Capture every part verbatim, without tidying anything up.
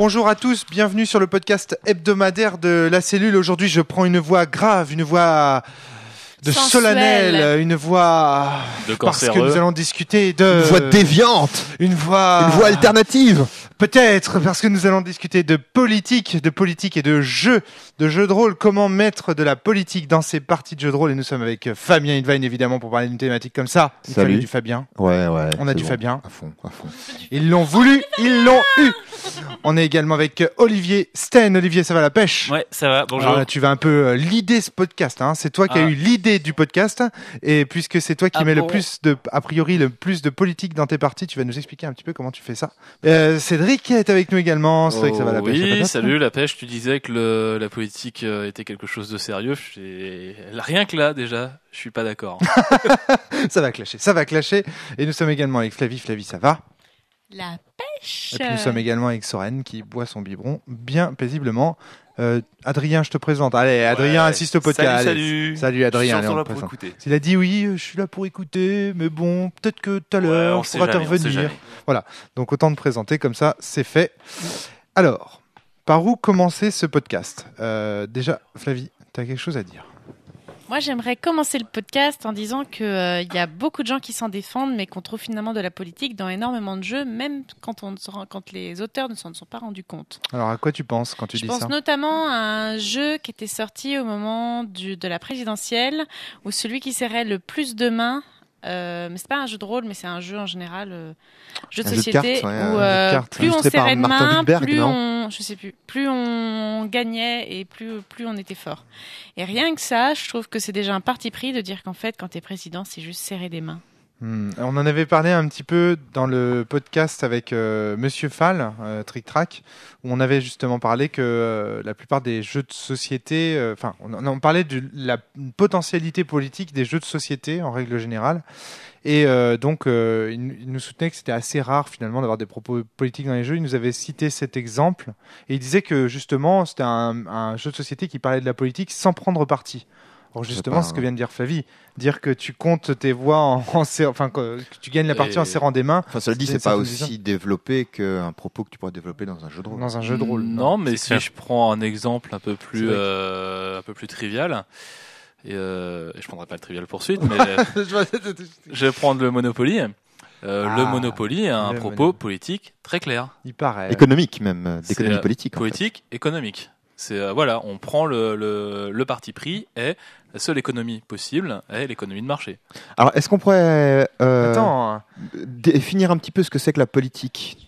Bonjour à tous, bienvenue sur le podcast hebdomadaire de la cellule. Aujourd'hui, je prends une voix grave, une voix de solennelle, une voix de parce que nous allons discuter de une voix déviante, une voix une voix alternative. Peut-être parce que nous allons discuter de politique, de politique et de jeux, de jeux de rôle. Comment mettre de la politique dans ces parties de jeux de rôle. Et nous sommes avec Fabien Hidvine évidemment pour parler d'une thématique comme ça. Il Salut. fallait du Fabien. Ouais, ouais. On a du bon. Fabien. À fond, à fond. Ils l'ont voulu, ils l'ont eu. On est également avec Olivier Sten. Olivier, ça va la pêche? Ouais, ça va. Bonjour. Alors là, tu vas un peu euh, l'idée ce podcast. Hein. C'est toi qui ah. as eu l'idée du podcast. Et puisque c'est toi qui ah mets bon le plus de, a priori, le plus de politique dans tes parties, tu vas nous expliquer un petit peu comment tu fais ça. Euh, Cédric est avec nous également. C'est vrai que ça va la pêche. Oui, salut la pêche. Tu disais que le, la politique euh, était quelque chose de sérieux. J'ai... Rien que là, déjà, je suis pas d'accord. Ça va clasher, ça va clasher. Et nous sommes également avec Flavie. Flavie, ça va? La pêche. Et puis nous sommes également avec Soren qui boit son biberon bien paisiblement. Euh, Adrien, je te présente. Allez, Adrien, ouais. assiste au podcast. Salut, Allez. salut. Salut Adrien. Je suis allez, on là le pour présente. écouter. Il a dit oui, je suis là pour écouter, mais bon, peut-être que tout à l'heure, Ouais, on on sait pourra jamais, on sait intervenir. jamais. Voilà, donc autant de présenter, comme ça, c'est fait. Alors, par où commencer ce podcast? euh, Déjà, Flavie, tu as quelque chose à dire? Moi, j'aimerais commencer le podcast en disant qu'il euh, y a beaucoup de gens qui s'en défendent, mais qu'on trouve finalement de la politique dans énormément de jeux, même quand, on ne se rend, quand les auteurs ne s'en sont pas rendus compte. Alors, à quoi tu penses quand tu Je dis pense ça? notamment à un jeu qui était sorti au moment du, de la présidentielle, où celui qui serrait le plus de mains, euh, mais c'est pas un jeu de rôle, mais c'est un jeu en général, euh, jeu de Un jeu de société, cartes, ouais, où un euh, jeu de cartes, plus on illustré par serrait de Martin mains, Wittberg, plus non on, je sais plus, plus on gagnait et plus plus on était fort. Et rien que ça, je trouve que c'est déjà un parti pris de dire qu'en fait, quand t'es président, c'est juste serrer des mains. Hmm. On en avait parlé un petit peu dans le podcast avec euh, Monsieur Fall, euh, Trick Track, où on avait justement parlé que euh, la plupart des jeux de société, enfin, euh, on, on parlait de la potentialité politique des jeux de société en règle générale. Et euh, donc, euh, il, il nous soutenait que c'était assez rare finalement d'avoir des propos politiques dans les jeux. Il nous avait cité cet exemple et il disait que justement, c'était un, un jeu de société qui parlait de la politique sans prendre parti. Alors justement, pas, ce que vient de dire Flavie, dire que tu comptes tes voix en, en serrant, enfin que tu gagnes la partie Et... en serrant des mains. Enfin, cela dit, c'est c'est pas une aussi développé qu'un propos que tu pourrais développer dans un jeu de rôle. Dans un jeu de rôle. Non, mais c'est si clair. je prends un exemple un peu plus, C'est vrai que- euh, un peu plus trivial, et, euh, et je prendrai pas le trivial pour suite, mais je vais prendre le Monopoly. Euh, Ah, le Monopoly a un le propos Monopoly. politique très clair. Il paraît. Économique même, euh, C'est, d'économie euh, politique. en fait. Politique, économique. C'est euh, voilà, on prend le, le, le parti pris et la seule économie possible est l'économie de marché. Alors, est-ce qu'on pourrait euh, Attends, hein. définir un petit peu ce que c'est que la politique?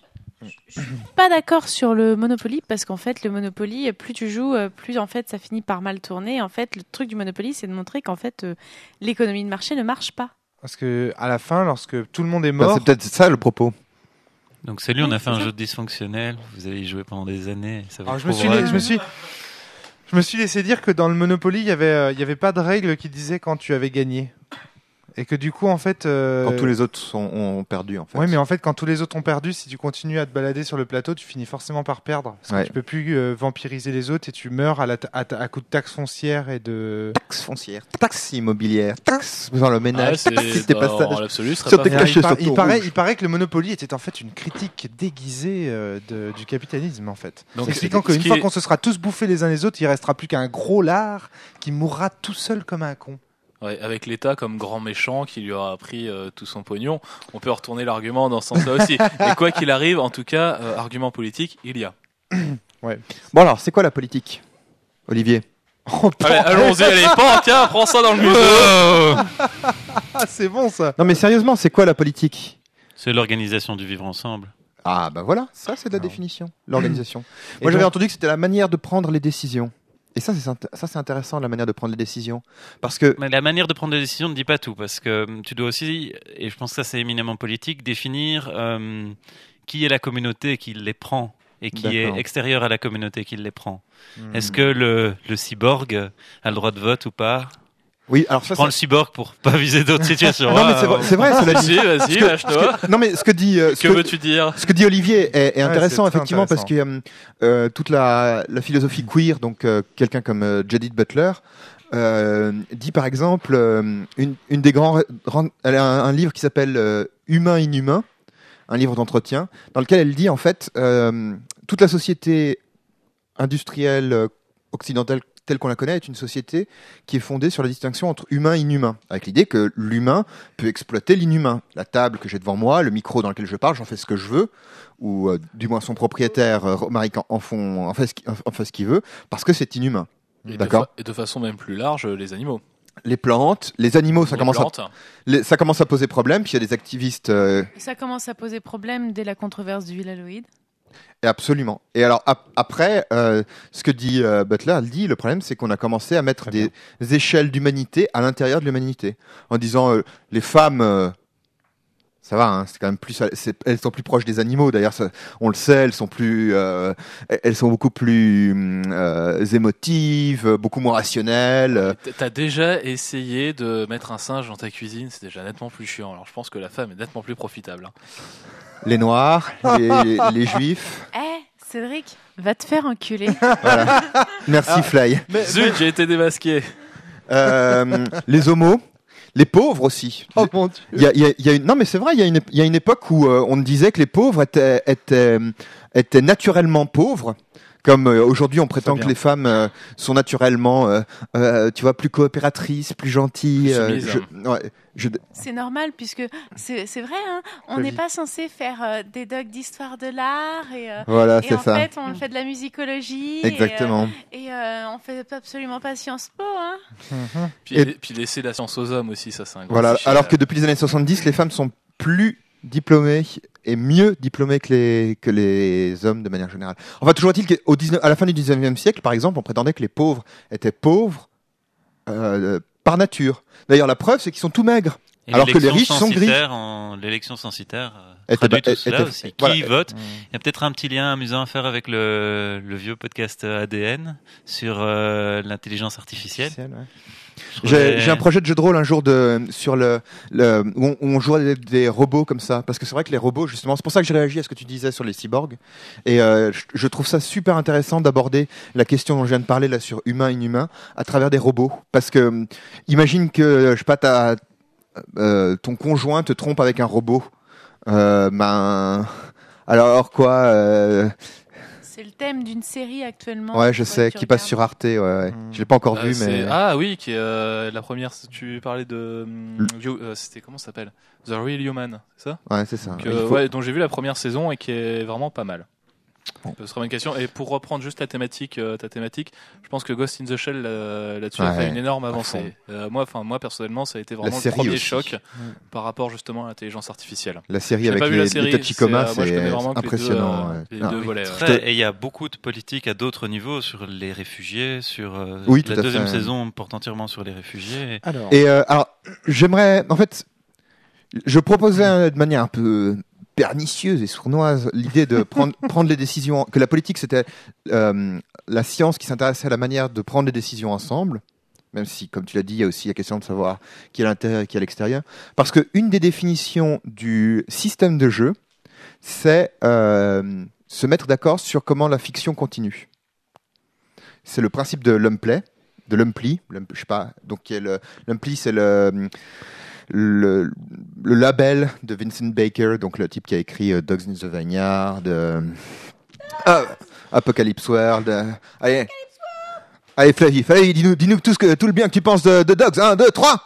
Pas d'accord sur le Monopoly parce qu'en fait le Monopoly, plus tu joues, plus en fait ça finit par mal tourner. En fait, le truc du Monopoly, c'est de montrer qu'en fait euh, l'économie de marché ne marche pas. parce que à la fin, lorsque tout le monde est Bah, mort, c'est peut-être ça le propos. Donc c'est lui, on a fait c'est un ça. jeu dysfonctionnel, vous avez y joué pendant des années, ça vous alors, je me suis, prouvera je que- me suis, je me suis laissé dire que dans le Monopoly, il y avait, euh, il y avait pas de règle qui disait quand tu avais gagné, et que du coup, en fait, euh, Quand tous les autres sont, ont perdu, en fait. oui, mais en fait, quand tous les autres ont perdu, si tu continues à te balader sur le plateau, tu finis forcément par perdre. Parce que Ouais. tu peux plus euh, vampiriser les autres et tu meurs à, la ta- à, ta- à coup de taxes foncières et de. Taxe foncière, taxe immobilière, taxe dans le ménage, Ah, c'est, taxe tes dans passages. l'absolu, ce serait Sur pas tes Il, mal. caché par- sur il ton paraît, rouge. il paraît que le Monopoly était en fait une critique déguisée euh, de- du capitalisme, en fait. Donc, Expliquant ce qu'une qui fois est- qu'on se sera tous bouffés les uns les autres, il restera plus qu'un gros lard qui mourra tout seul comme un con. Ouais, avec l'État comme grand méchant qui lui aura pris euh, tout son pognon, on peut retourner l'argument dans ce sens-là aussi. Et quoi qu'il arrive, en tout cas, euh, argument politique, il y a. Bon alors, c'est quoi la politique, Olivier? Allez, allons-y, allez, prends, tiens, prends ça dans le museau. Ah, c'est bon ça. Non mais sérieusement, c'est quoi la politique? C'est l'organisation du vivre ensemble. Ah bah voilà, ça c'est de la Non. définition, l'organisation. Et Moi j'avais donc- entendu que c'était la manière de prendre les décisions. Et ça c'est int- ça c'est intéressant, la manière de prendre les décisions, parce que Mais la manière de prendre des décisions ne dit pas tout, parce que hum, tu dois aussi, et je pense que ça c'est éminemment politique, définir euh, qui est la communauté qui les prend et qui D'accord. est extérieur à la communauté qui les prend. Hmm. Est-ce que le, le cyborg a le droit de vote ou pas? oui, alors ça Prends c'est... le cyborg pour pas viser d'autres situations. Non mais hein. c'est vrai, c'est vrai cela dit. Si, vas-y, lâche-toi. Non mais ce que dit euh, ce Que que- veux-tu dire? Ce que dit Olivier est, est intéressant c'est très effectivement parce que euh, euh, toute la, la philosophie queer, donc euh, quelqu'un comme euh, Judith Butler, euh, dit par exemple euh, une, une des grands, grands- elle a un, un livre qui s'appelle euh, Humain inhumain, un livre d'entretien dans lequel elle dit en fait euh, toute la société industrielle euh, occidentale telle qu'on la connaît est une société qui est fondée sur la distinction entre humain et inhumain, avec l'idée que l'humain peut exploiter l'inhumain. La table que j'ai devant moi, le micro dans lequel je parle, j'en fais ce que je veux, ou euh, du moins son propriétaire, euh, Romaric, en, font, en, fait ce, en fait ce qu'il veut, parce que c'est inhumain. Et D'accord. De fa- et de façon même plus large, les animaux. Les plantes, les animaux, ça, Les commence plantes. à, les, ça commence à poser problème, puis il y a des activistes... Euh, Ça commence à poser problème dès la controverse du Vilaloïd. Et absolument. Et alors ap- après, euh, ce que dit euh, Butler, elle dit, le problème, c'est qu'on a commencé à mettre des, des échelles d'humanité à l'intérieur de l'humanité, en disant euh, les femmes, euh, ça va, hein, c'est quand même plus, c'est, elles sont plus proches des animaux. D'ailleurs, ça, on le sait, elles sont plus, euh, elles sont beaucoup plus euh, émotives, beaucoup moins rationnelles. euh. T- T'as déjà essayé de mettre un singe dans ta cuisine, c'est déjà nettement plus chiant. Alors je pense que la femme est nettement plus profitable. hein. Les noirs, les, les juifs. Eh, Cédric, va te faire enculer. Voilà. Merci Ah. Fly. Mais, Zut, j'ai été démasqué. Euh, les homos, les pauvres aussi. oh mon Dieu. Il y a, il y a- il y a une, non mais c'est vrai, il y a une, il y a une époque où euh, on disait que les pauvres étaient, étaient, étaient naturellement pauvres. Comme euh, aujourd'hui, on prétend bien. que les femmes euh, sont naturellement, euh, euh, tu vois, plus coopératrices, plus gentilles. Plus euh, soumises. je, ouais, je, C'est normal puisque c'est c'est vrai, hein, on Vas-y. n'est pas censé faire euh, des docs d'histoire de l'art et, euh, voilà, et c'est en ça. fait on fait de la musicologie Exactement. et, euh, et euh, on fait absolument pas Sciences Po. Hein. Mhm. Puis, Et- puis laisser la science aux hommes aussi, ça c'est un gros Voilà. cliché. Alors que depuis les années soixante-dix, les femmes sont plus diplômées et mieux diplômées que les, que les hommes de manière générale. Enfin, toujours est-il qu'au dix-neuf à la fin du dix-neuvième siècle, par exemple, on prétendait que les pauvres étaient pauvres euh, par nature. D'ailleurs, la preuve, c'est qu'ils sont tout maigres. Et Alors que les l'élection riches sont gris. censitaire En... L'élection censitaire euh, Était- traduit tout était- cela était- aussi. voilà. Qui vote Mhm. Il y a peut-être un petit lien amusant à faire avec le, le vieux podcast A D N sur euh, l'intelligence artificielle. Ouais. Je J'ai trouvais- j'ai un projet de jeu de rôle un jour de, sur le, le, où, on, où on jouait des, des robots comme ça. Parce que c'est vrai que les robots, justement, c'est pour ça que j'ai réagi à ce que tu disais sur les cyborgs. Et euh, je, je trouve ça super intéressant d'aborder la question dont je viens de parler là sur humain-inhumain à travers des robots. Parce que euh, imagine que, je sais pas, t'as, euh, ton conjoint te trompe avec un robot. Euh, ben, alors quoi euh, C'est le thème d'une série actuellement. Ouais, je qu'il faut sais, que tu qui passe regardes. sur Arte. Ouais, ouais. Mm. Je l'ai pas encore Euh, vu, c'est- mais Ah oui, qui est euh, la première. Tu parlais de. hum, You- euh, C'était comment ça s'appelle The Real Human, c'est ça ouais, c'est ça. Donc, Il euh, faut- ouais, dont j'ai vu la première saison et qui est vraiment pas mal. Ce sera une question. Et pour reprendre juste la thématique, euh, ta thématique, je pense que Ghost in the Shell euh, là-dessus a Ouais, fait une énorme à fond. avancée. Euh, moi, enfin moi personnellement, ça a été vraiment le série premier aussi. choc par rapport justement à l'intelligence artificielle. La série J'ai avec pas vu les, la série, les Tachikoma, c'est, euh, moi, je c'est connais vraiment que les deux, impressionnant. euh, ouais. les Ah. deux volets, ouais. Très, et il y a beaucoup de politique à d'autres niveaux sur les réfugiés, sur euh, Oui, tout la à deuxième fait. saison porte entièrement sur les réfugiés. Alors, Et euh, alors, j'aimerais, en fait, je proposais euh, de manière un peu pernicieuse et sournoise l'idée de prendre, prendre les décisions, que la politique c'était euh, la science qui s'intéressait à la manière de prendre les décisions ensemble, même si, comme tu l'as dit, il y a aussi la question de savoir qui est à l'intérieur et qui est à l'extérieur. Parce que une des définitions du système de jeu, c'est euh, se mettre d'accord sur comment la fiction continue. C'est le principe de l'Umplay, de l'Umpli, l'Ump- je sais pas, donc qui est le l'Umpli, c'est le le, le label de Vincent Baker, donc le type qui a écrit euh, Dogs in the Vineyard, euh, ah, Apocalypse World. euh, allez, allez Flavie, Flavie, dis-nous, dis-nous tout, ce que, tout le bien que tu penses de, de Dogs. Un, deux, trois.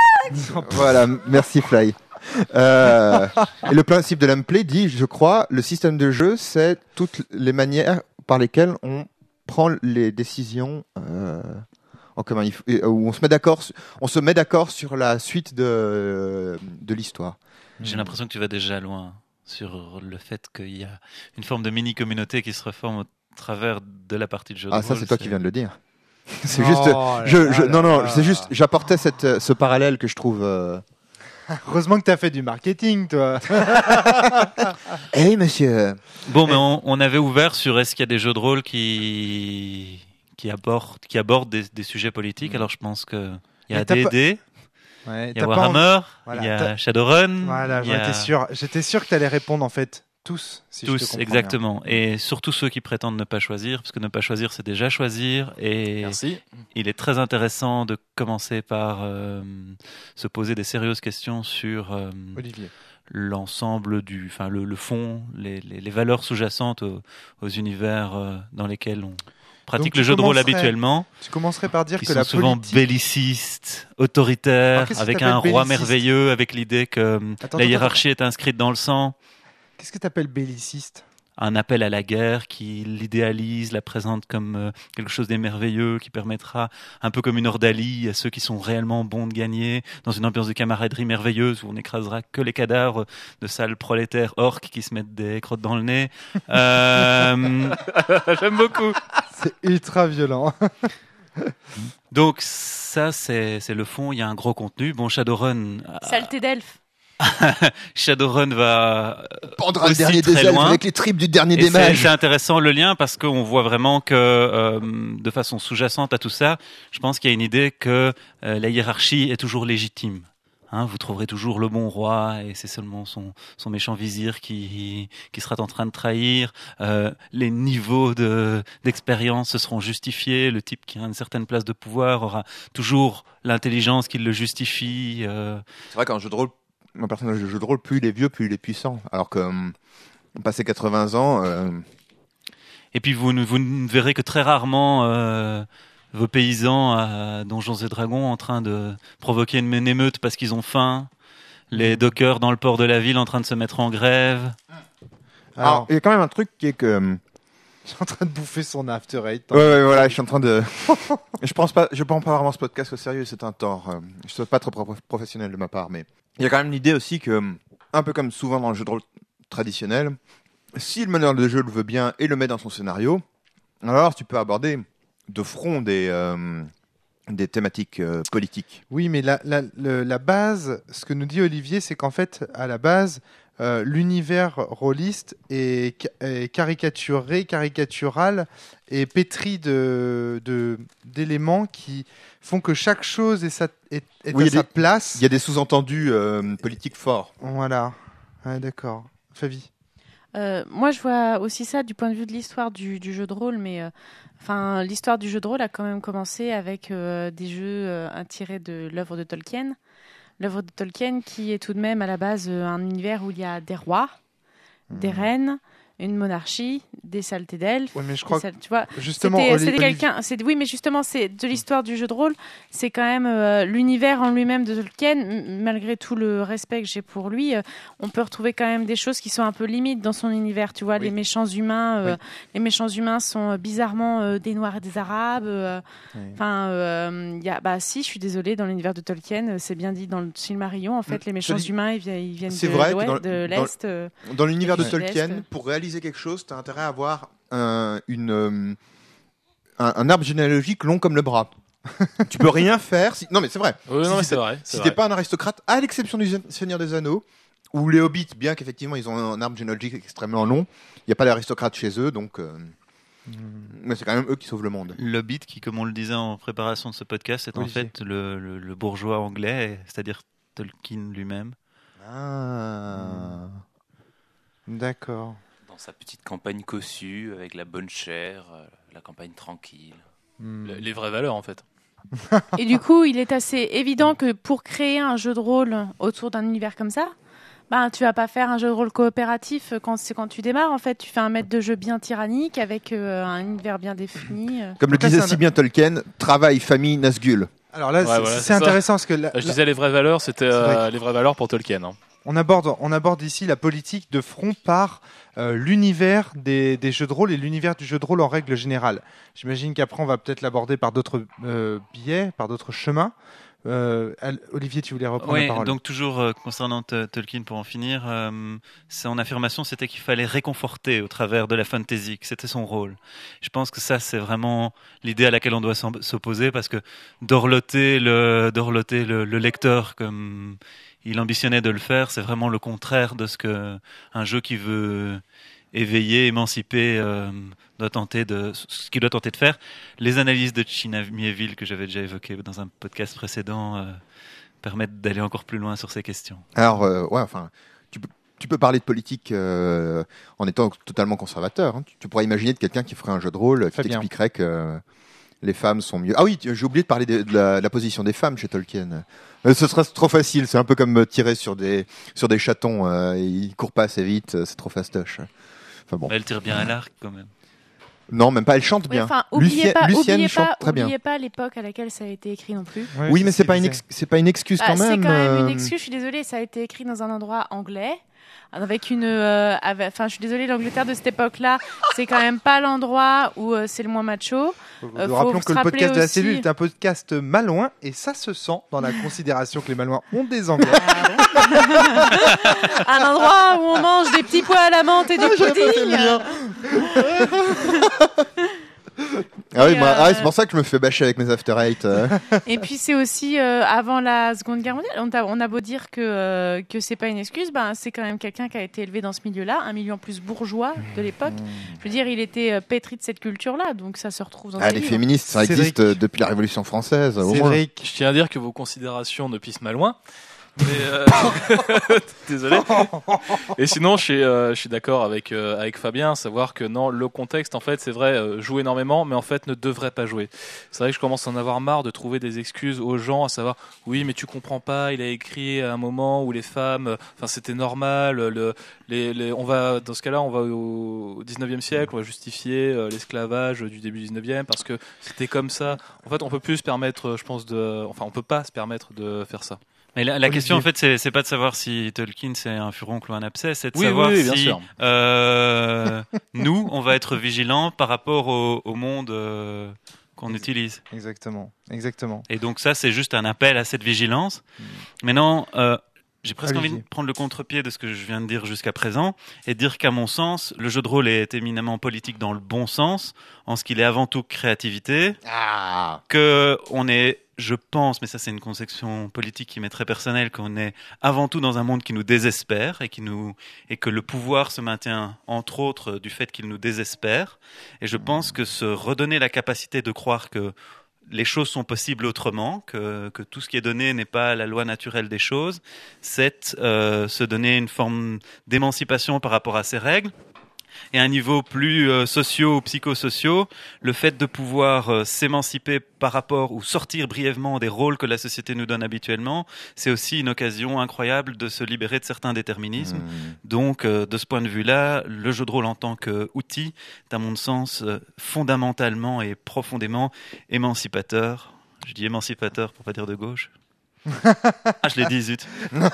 Voilà, merci Fly. Euh, et le principe de l'Umplay dit, je crois, le système de jeu, c'est toutes les manières par lesquelles on prend les décisions euh, en commun, il faut- et, euh, où on se met d'accord, su- on se met d'accord sur la suite de de l'histoire. J'ai l'impression que tu vas déjà loin sur le fait qu'il y a une forme de mini-communauté qui se reforme au travers de la partie de jeu de Ah, ça rôle. c'est toi qui viens de le dire. C'est Oh juste, là je, je, là non non, là. c'est juste, j'apportais cette, euh, ce parallèle que je trouve. Euh... heureusement que tu as fait du marketing, toi. Eh oui, monsieur. Bon, mais on, on avait ouvert sur est-ce qu'il y a des jeux de rôle qui qui abordent qui abordent des, des sujets politiques. Alors je pense que il y a Mais t'as D and pas- D, Ouais, il y t'as a pas Warhammer, Voilà, il y a t'as- Shadowrun, Voilà, il y a j'étais sûr, j'étais sûr que tu allais répondre en fait tous. Si je te tous comprends exactement. Et surtout ceux qui prétendent ne pas choisir, parce que ne pas choisir c'est déjà choisir. Et Merci. il est très intéressant de commencer par euh, se poser des sérieuses questions sur euh, bien. Olivier. l'ensemble du, enfin le, le fond, les, les, les valeurs sous-jacentes aux, aux univers euh, dans lesquels on pratique Donc, le jeu de rôle commencerais- habituellement, Tu commencerais par dire qui que sont la souvent politique... bellicistes, autoritaires, Alors, qu'est-ce que avec t'appelles un roi belliciste merveilleux, avec l'idée que euh, Attends, la attends, hiérarchie est inscrite dans le sang. Qu'est-ce que tu appelles belliciste? Un appel à la guerre qui l'idéalise, la présente comme euh, quelque chose de merveilleux qui permettra, un peu comme une ordalie, à ceux qui sont réellement bons de gagner, dans une ambiance de camaraderie merveilleuse où on n'écrasera que les cadavres de sales prolétaires orques qui se mettent des crottes dans le nez. Euh, J'aime beaucoup. C'est ultra violent. donc ça, c'est c'est le fond, il y a un gros contenu. Bon, Shadowrun... euh, Saleté d'elfe. Shadowrun va Pendra le aussi dernier très des elfes loin. avec les tripes du dernier Et des c'est mages. c'est intéressant le lien parce qu'on voit vraiment que euh, de façon sous-jacente à tout ça, je pense qu'il y a une idée que euh, la hiérarchie est toujours légitime. Hein, vous trouverez toujours le bon roi et c'est seulement son, son méchant vizir qui, qui sera en train de trahir. Euh, les niveaux de, d'expérience se seront justifiés. Le type qui a une certaine place de pouvoir aura toujours l'intelligence qui le justifie. Euh, C'est vrai qu'un jeu de rôle, un personnage de jeu de rôle, plus il est vieux, plus il est puissant. Alors que hum, passé quatre-vingts ans, euh, Et puis vous ne, vous ne verrez que très rarement euh, vos paysans à Donjons et Dragons en train de provoquer une, une émeute parce qu'ils ont faim, les dockers dans le port de la ville en train de se mettre en grève. alors, Alors, il y a quand même un truc qui est que hum, je suis en train de bouffer son after eight. ouais, ouais, voilà, je suis en train de. je pense pas, je prends pas vraiment ce podcast au sérieux, c'est un tort. Euh, Je suis pas trop pro- professionnel de ma part, mais il y a quand même l'idée aussi que, hum, un peu comme souvent dans le jeu de rôle traditionnel, si le meneur de jeu le veut bien et le met dans son scénario, alors tu peux aborder de front des euh, des thématiques euh, politiques. Oui, mais la, la, le- la base, ce que nous dit Olivier, c'est qu'en fait, à la base, euh, l'univers rôliste est, ca- est caricaturé, caricatural et pétri de, de- d'éléments qui font que chaque chose est, sa, est, est Oui, à il y a sa des- place. Il y a des sous-entendus euh, politiques forts. Voilà. Ouais, d'accord. Favi. Euh, moi, je vois aussi ça du point de vue de l'histoire du, du jeu de rôle, mais euh, enfin, l'histoire du jeu de rôle a quand même commencé avec euh, des jeux euh, tirés de l'œuvre de Tolkien. L'œuvre de Tolkien qui est tout de même à la base euh, un univers où il y a des rois, des reines, une monarchie, des saletés d'elfes. Ouais, mais je des crois sal- tu vois, Justement, c'était, Oli- c'était Olivier- quelqu'un. C'est, oui, mais justement, c'est de l'histoire du jeu de rôle. C'est quand même euh, l'univers en lui-même de Tolkien. M- malgré tout le respect que j'ai pour lui, euh, on peut retrouver quand même des choses qui sont un peu limites dans son univers. Tu vois, Oui. les méchants humains, euh, Oui. les méchants humains sont euh, bizarrement euh, des Noirs et des Arabes. euh, Oui. Enfin, euh, il y a, bah si, je suis désolée, dans l'univers de Tolkien, euh, c'est bien dit dans le Silmarillion. En fait, les méchants dis- humains, ils, vi- ils viennent C'est de, vrai que l'ouest, dans- de dans- l'est. euh, Dans l'univers de Ouais. Tolkien, Sud-Est. pour réaliser quelque chose, tu as intérêt à avoir un, une, euh, un, un arbre généalogique long comme le bras. Tu peux rien faire. Si... Non, mais c'est vrai. Oui, Si non, mais t'es- c'est vrai. Si c'est t'es vrai. pas un aristocrate, à l'exception du Seigneur des Anneaux, ou les Hobbits, bien qu'effectivement ils ont un arbre généalogique extrêmement long, il n'y a pas d'aristocrate chez eux, donc. euh, Mais c'est quand même eux qui sauvent le monde. Le Hobbit, qui, comme on le disait en préparation de ce podcast, est en Olivier. fait le, le, le bourgeois anglais, c'est-à-dire Tolkien lui-même. Ah. D'accord. Dans sa petite campagne cossue, avec la bonne chair, euh, la campagne tranquille. Hmm. Le- Les vraies valeurs, en fait. Et du coup, il est assez évident que pour créer un jeu de rôle autour d'un univers comme ça, ben, tu vas pas faire un jeu de rôle coopératif quand, c'est quand tu démarres. En fait, tu fais un maître de jeu bien tyrannique avec euh, un univers bien défini. euh. Comme le Donc là, disait c'est un- si bien Tolkien, travail, famille, Nazgûl. Alors là, Ouais, c'est, voilà, c'est c'est ça. intéressant parce que là- Là, je là- disais les vraies valeurs, c'était C'est vrai euh, les vraies valeurs pour Tolkien. hein. on aborde, on aborde ici la politique de front par euh, l'univers des, des jeux de rôle et l'univers du jeu de rôle en règle générale. J'imagine qu'après, on va peut-être l'aborder par d'autres euh, biais, par d'autres chemins. Euh, Al- Olivier, tu voulais reprendre Oui, la parole. donc toujours euh, concernant T- Tolkien pour en finir, euh, son affirmation c'était qu'il fallait réconforter au travers de la fantasy, que c'était son rôle. Je pense que ça c'est vraiment l'idée à laquelle on doit s'en- s'opposer parce que dorloter le, dorloter le, le lecteur comme il ambitionnait de le faire, c'est vraiment le contraire de ce que un jeu qui veut éveiller, émanciper, euh, doit tenter de, ce qu'il doit tenter de faire. Les analyses de China Miéville que j'avais déjà évoquées dans un podcast précédent euh, permettent d'aller encore plus loin sur ces questions. Alors, euh, ouais, enfin, tu peux, tu peux parler de politique euh, en étant totalement conservateur. hein. Tu, tu pourrais imaginer de quelqu'un qui ferait un jeu de rôle, qui Fabien. t'expliquerait que les femmes sont mieux. Ah oui, j'ai oublié de parler de, de, la, de la position des femmes chez Tolkien. Euh, ce sera trop facile, c'est un peu comme tirer sur des, sur des chatons, euh, ils courent pas assez vite, c'est trop fastoche. Enfin bon. Mais elle tire bien à l'arc quand même. Non, même pas, elle chante bien. Oui, enfin, oubliez Lucien, pas, Lucienne oubliez chante pas, très bien. oubliez pas l'époque à laquelle ça a été écrit non plus. Ouais, Oui, mais ce c'est qu'il pas, une disait. ex- c'est pas une excuse Ah, quand c'est même. quand même une euh, excuse, je suis désolée, ça a été écrit dans un endroit anglais. Avec une, euh, avec- enfin, je suis désolée, l'Angleterre de cette époque-là, c'est quand même pas l'endroit où euh, c'est le moins macho. Nous Euh, faut rappelons se que le rappeler podcast de la aussi- cellule est un podcast malouin et ça se sent dans la considération que les malouins ont des Anglais. Un endroit où on mange des petits pois à la menthe et du pudding. Ah oui, Et, moi, euh, ah, c'est pour ça que je me fais bâcher avec mes after eight. euh. Et puis c'est aussi euh, avant la Seconde Guerre mondiale. On a, on a beau dire que euh, que c'est pas une excuse, ben c'est quand même quelqu'un qui a été élevé dans ce milieu-là, un milieu en plus bourgeois de l'époque. Je veux dire, il était euh, pétri de cette culture-là, donc ça se retrouve dans Ah, ses les livres. féministes, ça Cédric. existe euh, depuis la Révolution française. Au moins. Cédric, Je tiens à dire que vos considérations ne pissent mal loin. Mais euh, désolé. Et sinon, je suis, euh, je suis d'accord avec euh, avec Fabien, savoir que non, le contexte, en fait, c'est vrai, euh, joue énormément, mais en fait, ne devrait pas jouer. C'est vrai que je commence à en avoir marre de trouver des excuses aux gens, à savoir, oui, mais tu comprends pas, il a écrit à un moment où les femmes, euh, enfin, c'était normal. Le, les, les, on va dans ce cas-là, on va au dix-neuvième siècle, on va justifier euh, l'esclavage du début du dix-neuvième parce que c'était comme ça. En fait, on peut plus se permettre, je pense, de, enfin, on peut pas se permettre de faire ça. Mais la, la Olivier. question, en fait, c'est, c'est pas de savoir si Tolkien c'est un furoncle ou un abcès, c'est de Oui, savoir oui, oui, bien si sûr. euh, nous, on va être vigilants par rapport au, au monde euh, qu'on Ex- utilise. exactement, exactement. Et donc ça, c'est juste un appel à cette vigilance. Maintenant, euh, j'ai presque Olivier. envie de prendre le contre-pied de ce que je viens de dire jusqu'à présent et de dire qu'à mon sens, le jeu de rôle est éminemment politique dans le bon sens, en ce qu'il est avant tout créativité, Ah. que on est, je pense, mais ça c'est une conception politique qui m'est très personnelle, qu'on est avant tout dans un monde qui nous désespère et qui nous et que le pouvoir se maintient entre autres du fait qu'il nous désespère. Et je pense que se redonner la capacité de croire que les choses sont possibles autrement, que, que tout ce qui est donné n'est pas la loi naturelle des choses, c'est euh, se donner une forme d'émancipation par rapport à ces règles. Et à un niveau plus euh, socio ou psychosociaux, le fait de pouvoir euh, s'émanciper par rapport ou sortir brièvement des rôles que la société nous donne habituellement, c'est aussi une occasion incroyable de se libérer de certains déterminismes. Mmh. Donc, euh, de ce point de vue-là, le jeu de rôle en tant qu'outil est, à mon sens, euh, fondamentalement et profondément émancipateur. Je dis émancipateur pour pas dire de gauche. Ah, je l'ai dit, zut.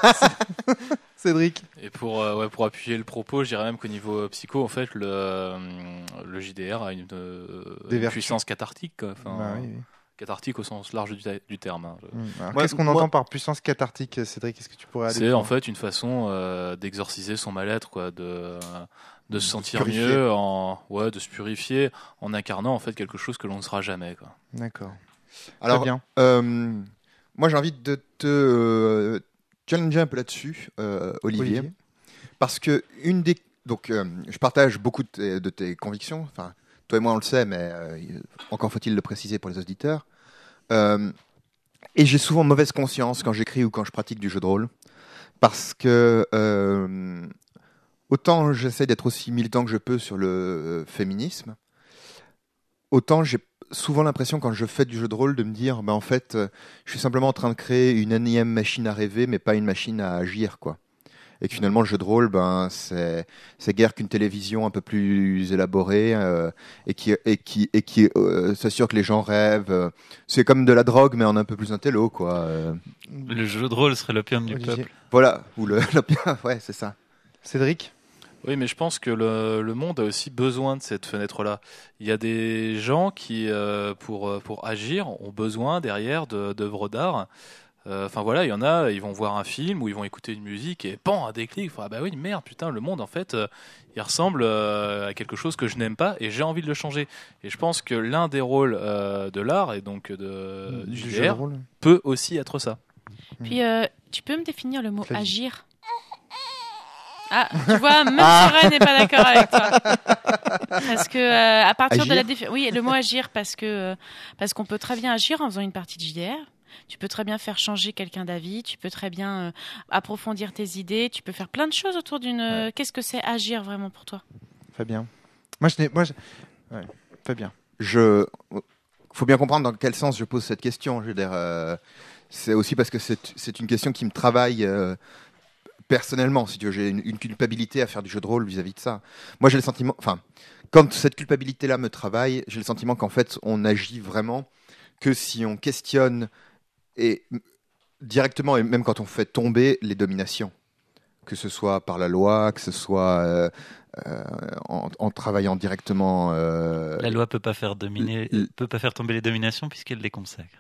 Cédric. Et pour, euh, ouais, pour appuyer le propos, je dirais même qu'au niveau euh, psycho, en fait, le, euh, le J D R a une, euh, Des une vertus. puissance cathartique, quoi. Enfin, Bah oui, oui. cathartique au sens large du, ta- du terme. hein. Je- Mm. Alors, Moi- Qu'est-ce qu'on moi- entend par puissance cathartique, Cédric? Est-ce que tu pourrais aller C'est plus en loin fait une façon euh, d'exorciser son mal-être, quoi, de, de se sentir purifier. mieux, en, ouais, de se purifier en incarnant en fait quelque chose que l'on ne sera jamais, quoi. D'accord. Alors, Très bien. euh, moi j'ai envie de te euh, challenger un peu là-dessus, euh, Olivier. Olivier. Parce que une des donc euh, je partage beaucoup de tes, de tes convictions. Enfin, toi et moi on le sait, mais euh, encore faut-il le préciser pour les auditeurs. Euh, et j'ai souvent mauvaise conscience quand j'écris ou quand je pratique du jeu de rôle, parce que euh, autant j'essaie d'être aussi militant que je peux sur le euh, féminisme, autant j'ai souvent l'impression quand je fais du jeu de rôle de me dire, ben en fait, euh, je suis simplement en train de créer une énième machine à rêver, mais pas une machine à agir, quoi. Et que finalement, le jeu de rôle, ben, c'est, c'est guère qu'une télévision un peu plus élaborée euh, et qui, et qui, et qui euh, s'assure que les gens rêvent. euh. C'est comme de la drogue, mais en un peu plus intello, quoi. euh. Le jeu de rôle serait l'opium du Olivier. peuple. Voilà. Ou le, l'opium, ouais, c'est ça. Cédric. Oui, mais je pense que le, le monde a aussi besoin de cette fenêtre-là. Il y a des gens qui, euh, pour, pour agir, ont besoin derrière de, d'œuvres d'art. Enfin euh, voilà, il y en a, ils vont voir un film ou ils vont écouter une musique et pan, un déclic. Ah bah oui, merde, putain, le monde en fait, euh, il ressemble euh, à quelque chose que je n'aime pas et j'ai envie de le changer. Et je pense que l'un des rôles euh, de l'art et donc de, du jeu J de D R rôle. peut aussi être ça. Puis euh, tu peux me définir le mot Flavie. agir? Ah, tu vois, même Soren n'est pas d'accord avec toi. Parce que euh, à partir Agir de la défi- oui, le mot agir parce que euh, parce qu'on peut très bien agir en faisant une partie de J D R. Tu peux très bien faire changer quelqu'un d'avis, tu peux très bien euh, approfondir tes idées, tu peux faire plein de choses autour d'une. Ouais. Qu'est-ce que c'est agir vraiment pour toi? Fabien. Moi, je n'ai. Moi, je... Ouais. Fabien. Je faut bien comprendre dans quel sens je pose cette question. Je veux dire, euh, c'est aussi parce que c'est, c'est une question qui me travaille euh, personnellement. Si tu veux, j'ai une, une culpabilité à faire du jeu de rôle vis-à-vis de ça. Moi, j'ai le sentiment, enfin, quand cette culpabilité-là me travaille, j'ai le sentiment qu'en fait, on agit vraiment que si on questionne et directement, et même quand on fait tomber les dominations, que ce soit par la loi, que ce soit euh, euh, en, en travaillant directement. Euh, La loi peut pas faire dominer, l- peut pas faire tomber les dominations puisqu'elle les consacre.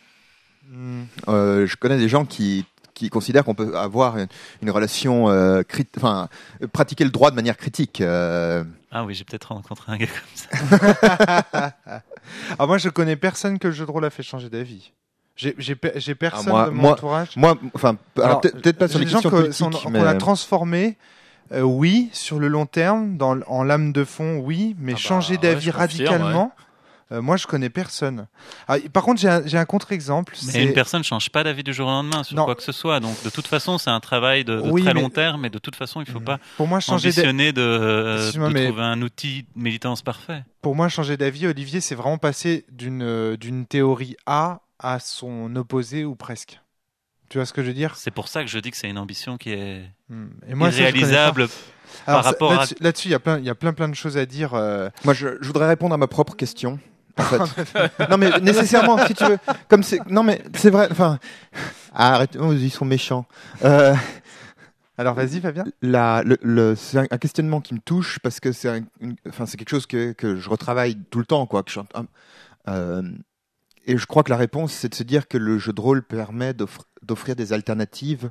Hmm. euh, je connais des gens qui qui considèrent qu'on peut avoir une, une relation, euh, crit- enfin, euh, pratiquer le droit de manière critique. Euh, Ah oui, j'ai peut-être rencontré un gars comme ça. Ah, moi, je connais personne que le jeu de rôle a fait changer d'avis. J'ai, j'ai, pe- j'ai personne Ah, moi- de mon moi- entourage. moi, enfin, alors, Alors, peut- peut-être pas sur j'ai les des gens questions que- politiques, sont- mais qu'on a transformé. Euh, oui, sur le long terme, dans, l- en lame de fond, oui, mais Ah bah, changer ouais, d'avis je confirme, radicalement, euh, moi, je connais personne. Ah, par contre, j'ai un, j'ai un contre-exemple. Mais c'est... une personne ne change pas d'avis du jour au lendemain sur Non. quoi que ce soit. Donc, de toute façon, c'est un travail de, de Oui, très mais- long terme. Et de toute façon, il ne faut pas Pour moi, changer d'avis. ambitionner de, euh, Excuse-moi, de mais- trouver un outil de militance parfait. Pour moi, changer d'avis, Olivier, c'est vraiment passer d'une, euh, d'une théorie A à son opposé ou presque. Tu vois ce que je veux dire? C'est pour ça que je dis que c'est une ambition qui est Hmm. Et moi, ça, je connais pas. irréalisable. Alors, par rapport ça- à- là-dessus, là-dessus, il y a plein, il y a plein, plein de choses à dire. euh, moi, je, je voudrais répondre à ma propre question. En fait. Non, mais nécessairement, si tu veux. Comme c'est, non, mais c'est vrai. Enfin, ah, arrête. Oh, ils sont méchants. Euh, Alors, vas-y, Fabien. la, le, le- c'est un, un questionnement qui me touche parce que c'est, un- une- enfin, c'est quelque chose que, que je retravaille tout le temps, quoi. Que je, suis en- euh, et je crois que la réponse, c'est de se dire que le jeu de rôle permet d'offr- d'offrir des alternatives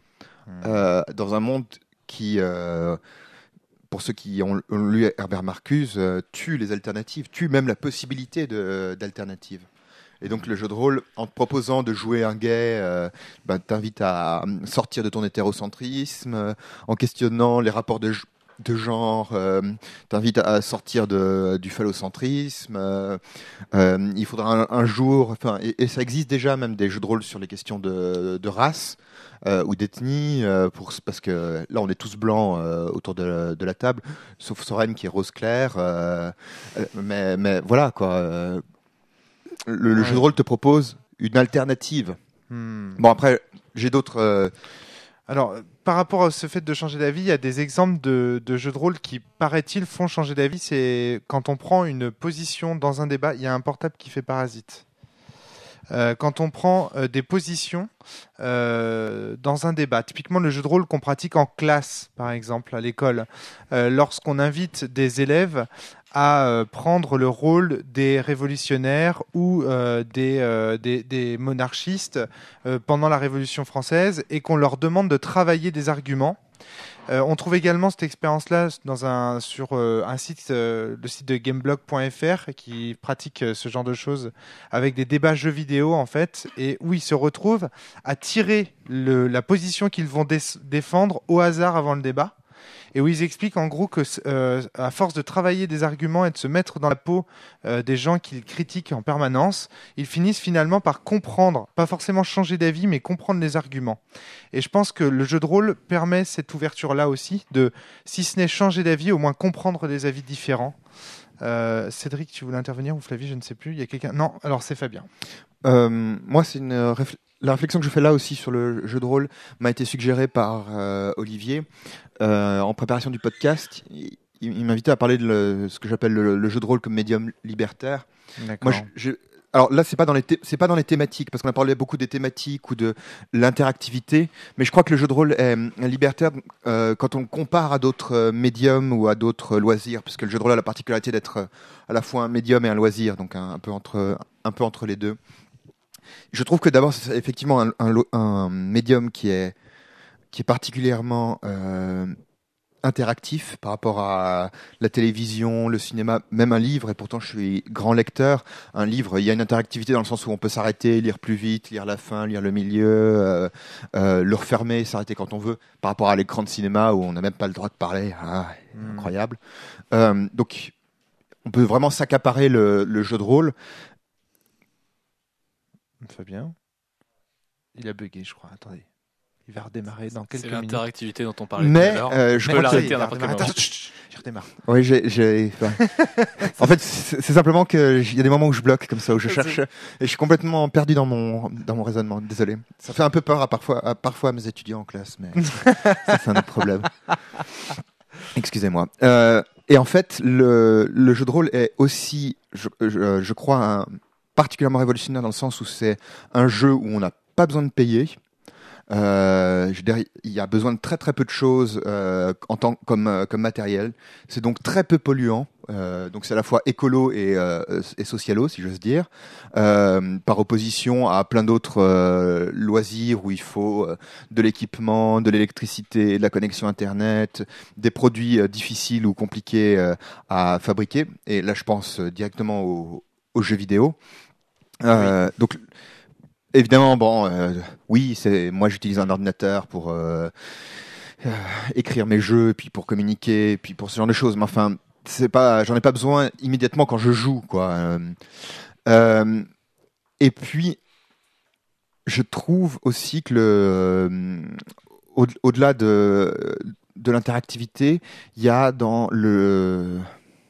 euh, dans un monde qui, euh, pour ceux qui ont, ont lu Herbert Marcuse, euh, tue les alternatives, tue même la possibilité de, d'alternatives. Et donc le jeu de rôle, en te proposant de jouer un gay, euh, ben, t'invite à euh, sortir de ton hétérocentrisme, euh, en questionnant les rapports de, de genre, euh, t'invite à sortir de, du phallocentrisme. Euh, euh, il faudra un, un jour, enfin, et, et ça existe déjà même des jeux de rôle sur les questions de, de race. Euh, ou d'ethnie, euh, pour, parce que là on est tous blancs euh, autour de, de la table, sauf Soren qui est rose clair. Euh, euh, mais, mais voilà quoi. Euh, le, le Ouais. jeu de rôle te propose une alternative. Hmm. Bon après, j'ai d'autres. euh, Alors, euh, par rapport à ce fait de changer d'avis, il y a des exemples de, de jeux de rôle qui, paraît-il, font changer d'avis. C'est quand on prend une position dans un débat. Il y a un portable qui fait parasite. Euh, quand on prend euh, des positions euh, dans un débat, typiquement le jeu de rôle qu'on pratique en classe, par exemple, à l'école, euh, lorsqu'on invite des élèves à euh, prendre le rôle des révolutionnaires ou euh, des, euh, des, des monarchistes euh, pendant la Révolution française et qu'on leur demande de travailler des arguments. Euh, on trouve également cette expérience-là dans un, sur euh, un site, euh, le site de gameblog point f r, qui pratique euh, ce genre de choses avec des débats jeux vidéo en fait, et où ils se retrouvent à tirer le, la position qu'ils vont dé- défendre au hasard avant le débat. Et où ils expliquent en gros que, euh, à force de travailler des arguments et de se mettre dans la peau euh, des gens qu'ils critiquent en permanence, ils finissent finalement par comprendre, pas forcément changer d'avis, mais comprendre les arguments. Et je pense que le jeu de rôle permet cette ouverture-là aussi, de, si ce n'est changer d'avis, au moins comprendre des avis différents. Euh, Cédric, tu voulais intervenir, ou Flavie, je ne sais plus. Il y a quelqu'un. Non, alors c'est Fabien. euh, moi, c'est une réfl- la réflexion que je fais là aussi sur le jeu de rôle m'a été suggérée par euh, Olivier euh, en préparation du podcast. Il, il m'invitait à parler de le- ce que j'appelle le, le jeu de rôle comme médium libertaire. D'accord. Moi, je, je- alors là, c'est pas dans les thé- c'est pas dans les thématiques parce qu'on a parlé beaucoup des thématiques ou de l'interactivité, mais je crois que le jeu de rôle est euh, libertaire euh, quand on le compare à d'autres euh, médiums ou à d'autres euh, loisirs, parce que le jeu de rôle a la particularité d'être euh, à la fois un médium et un loisir, donc un, un peu entre un peu entre les deux. Je trouve que d'abord, c'est effectivement un, un, lo- un médium qui est qui est particulièrement euh, interactif par rapport à la télévision, le cinéma, même un livre, et pourtant je suis grand lecteur. Un livre, il y a une interactivité dans le sens où on peut s'arrêter, lire plus vite, lire la fin, lire le milieu, euh, euh, le refermer, s'arrêter quand on veut, par rapport à l'écran de cinéma où on n'a même pas le droit de parler. Ah, Hmm. incroyable. Euh, donc, on peut vraiment s'accaparer le, le jeu de rôle. Fabien. Il a bugué, je crois. Attendez. Il va redémarrer dans quelques C'est minutes. l'interactivité dont on parlait Mais, tout à l'heure. euh, je je peux crois l'arrêter Il à va n'importe quel redémarrer. moment. Attends, chut, chut, je redémarre. Oui, j'ai. j'ai- enfin, en fait, c'est c'est simplement que il y a des moments où je bloque comme ça, où je cherche et je suis complètement perdu dans mon dans mon raisonnement. Désolé. Ça fait un peu peur à parfois à parfois à mes étudiants en classe, mais ça c'est un autre problème. Excusez-moi. Euh, et en fait, le le jeu de rôle est aussi, je je, je crois, un, particulièrement révolutionnaire dans le sens où c'est un jeu où on n'a pas besoin de payer. Euh, je veux dire, il y a besoin de très très peu de choses euh, en tant comme euh, comme matériel. C'est donc très peu polluant. Euh, donc c'est à la fois écolo et, euh, et socialo, si j'ose dire, euh, par opposition à plein d'autres euh, loisirs où il faut euh, de l'équipement, de l'électricité, de la connexion internet, des produits euh, difficiles ou compliqués euh, à fabriquer. Et là, je pense euh, directement aux, aux jeux vidéo. Euh, oui. Donc évidemment, bon, euh, oui, c'est moi j'utilise un ordinateur pour euh, euh, écrire mes jeux, puis pour communiquer, puis pour ce genre de choses. Mais enfin, c'est pas, j'en ai pas besoin immédiatement quand je joue, quoi. Euh, euh, et puis, je trouve aussi que le, euh, au, au-delà de de l'interactivité, il y a dans le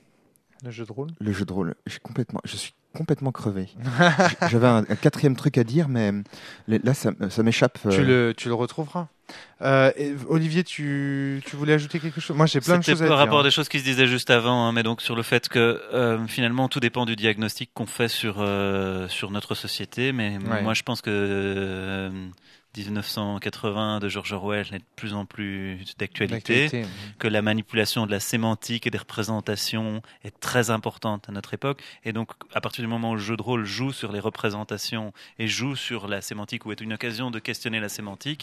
le jeu de rôle. Le jeu de rôle, je suis complètement, je suis complètement crevé. J'avais un, un quatrième truc à dire, mais là, ça, ça m'échappe. Euh... Tu le, tu le retrouveras. Euh, et Olivier, tu, tu voulais ajouter quelque chose? Moi, j'ai plein de choses à dire. C'était par rapport à des choses qui se disaient juste avant, hein, mais donc sur le fait que euh, finalement tout dépend du diagnostic qu'on fait sur euh, sur notre société. Mais ouais. moi, je pense que euh, dix-neuf cent quatre-vingts de George Orwell est de plus en plus d'actualité, d'actualité. Que la manipulation de la sémantique et des représentations est très importante à notre époque. Et donc, à partir du moment où le jeu de rôle joue sur les représentations et joue sur la sémantique, ou est une occasion de questionner la sémantique,